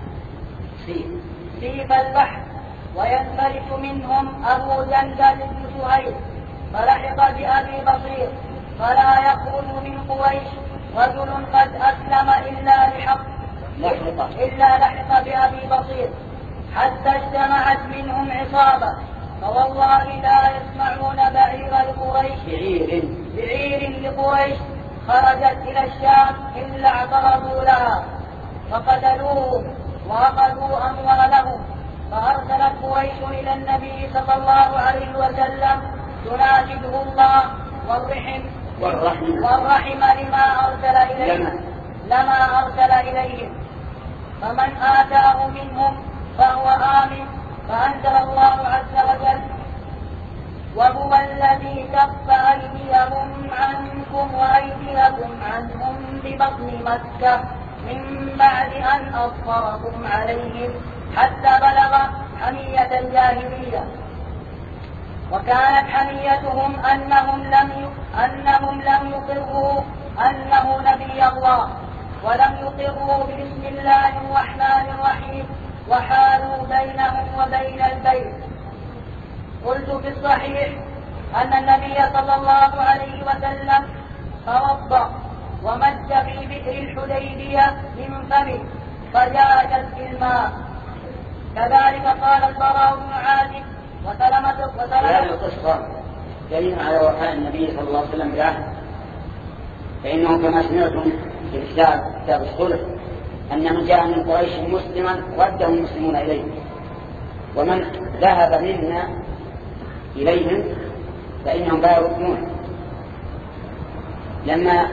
سيف البحر وينفلت منهم أبو جندل بن سهيل فلحق بأبي بصير فلا يخرج من قريش رجل قد أسلم إلا لحق إلا لحق بأبي بصير حتى اجتمعت منهم عصابة فوالله لا يسمعون بعير لقريش بعير بعير لقريش خرجت إلى الشام إلا اعترضوا لها فقتلوهم وأخذوا أموالهم. فأرسلت قريش إلى النبي صلى الله عليه وسلم تناشده الله والرحم والرحم, والرحم لما أرسل إليهم لما أرسل إليهم فمن آتاه منهم فهو آمن. فأنزل الله عز وجل وهو الذي كف أيديهم عنكم وأيديكم عنهم ببطن مكة من بعد أن أظفركم عليهم حتى بلغ حمية الجاهلية. وكانت حميتهم أنهم لم أنهم لم يقروا أنه نبي الله ولم يقروا بسم الله الرحمن الرحيم وحالوا بينهم وبين البيت. قلت في الصحيح أن النبي صلى الله عليه وسلم توضأ ومد في بئر الحديبية من فمه فجاءت الماء. كذلك قال البراء بن عازب وسلمة هذه القصة دليل على وفاء النبي صلى الله عليه وسلم بالعهد، فإنه كما سمعتم في الكتاب كتاب الصلح أن من جاء من قريش مسلما رده المسلمون إليه، ومن ذهب منا إليهم فإنهم لا يردون. لما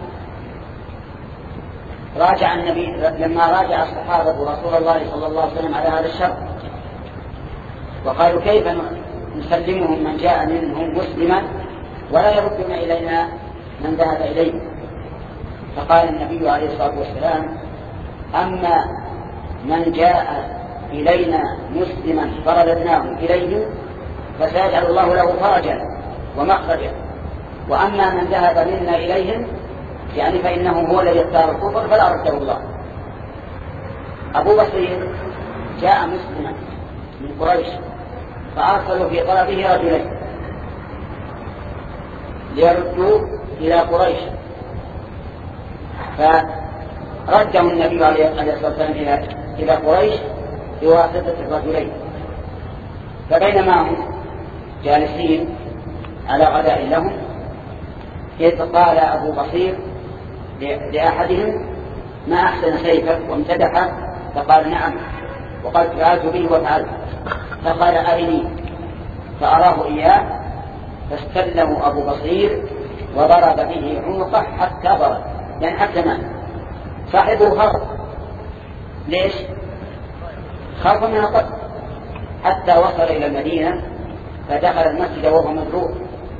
راجع النبي لما راجع الصحابة رسول الله صلى الله عليه وسلم على هذا الشرط وقالوا كيف نسلمهم من جاء منهم مسلما ولا يردون إلينا من ذهب إليه، فقال النبي عليه الصلاة والسلام أما من جاء إلينا مسلما فرددناه إليه فسيجعل الله له فرجا ومخرجا، وأما من ذهب منا إليهم يعني فإنه هو الذي اختار الكفر فلا رده الله. أبو بصير جاء مسلما من قريش فأرسلوا في طلبه رجلين ليردوا إلى قريش، فرده النبي عليه الصلاة والسلام إلى قريش بواسطة الرجلين. فبينما هم جالسين على غداء لهم إذ قال أبو بصير لأحدهم ما أحسن سيفك وامتدحه، فقال نعم وقد فعلت به وفعلت، فقال أرني، فأراه إياه فاستله أبو بصير وضرب به عنقه حتى ضرب يعني حتى مات. صاحبه هرب، ليش؟ خاف من القتل حتى وصل إلى المدينة فدخل المسجد وهو مضروب،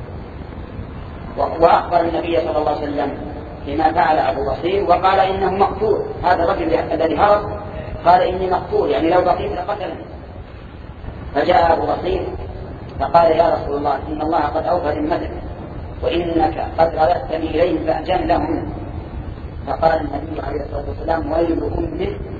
وأخبر النبي صلى الله عليه وسلم بما فعل أبو بصير وقال إنه مقتول. هذا الرجل الذي هرب قال إني مقتول يعني لو بقيت لقتلني. فجاء أبو بصير فقال يا رسول الله إن الله قد أوفى ذمتك وإنك قد رددتني إليهم فأجن لهم. فقال النبي عليه الصلاة والسلام ويل أمه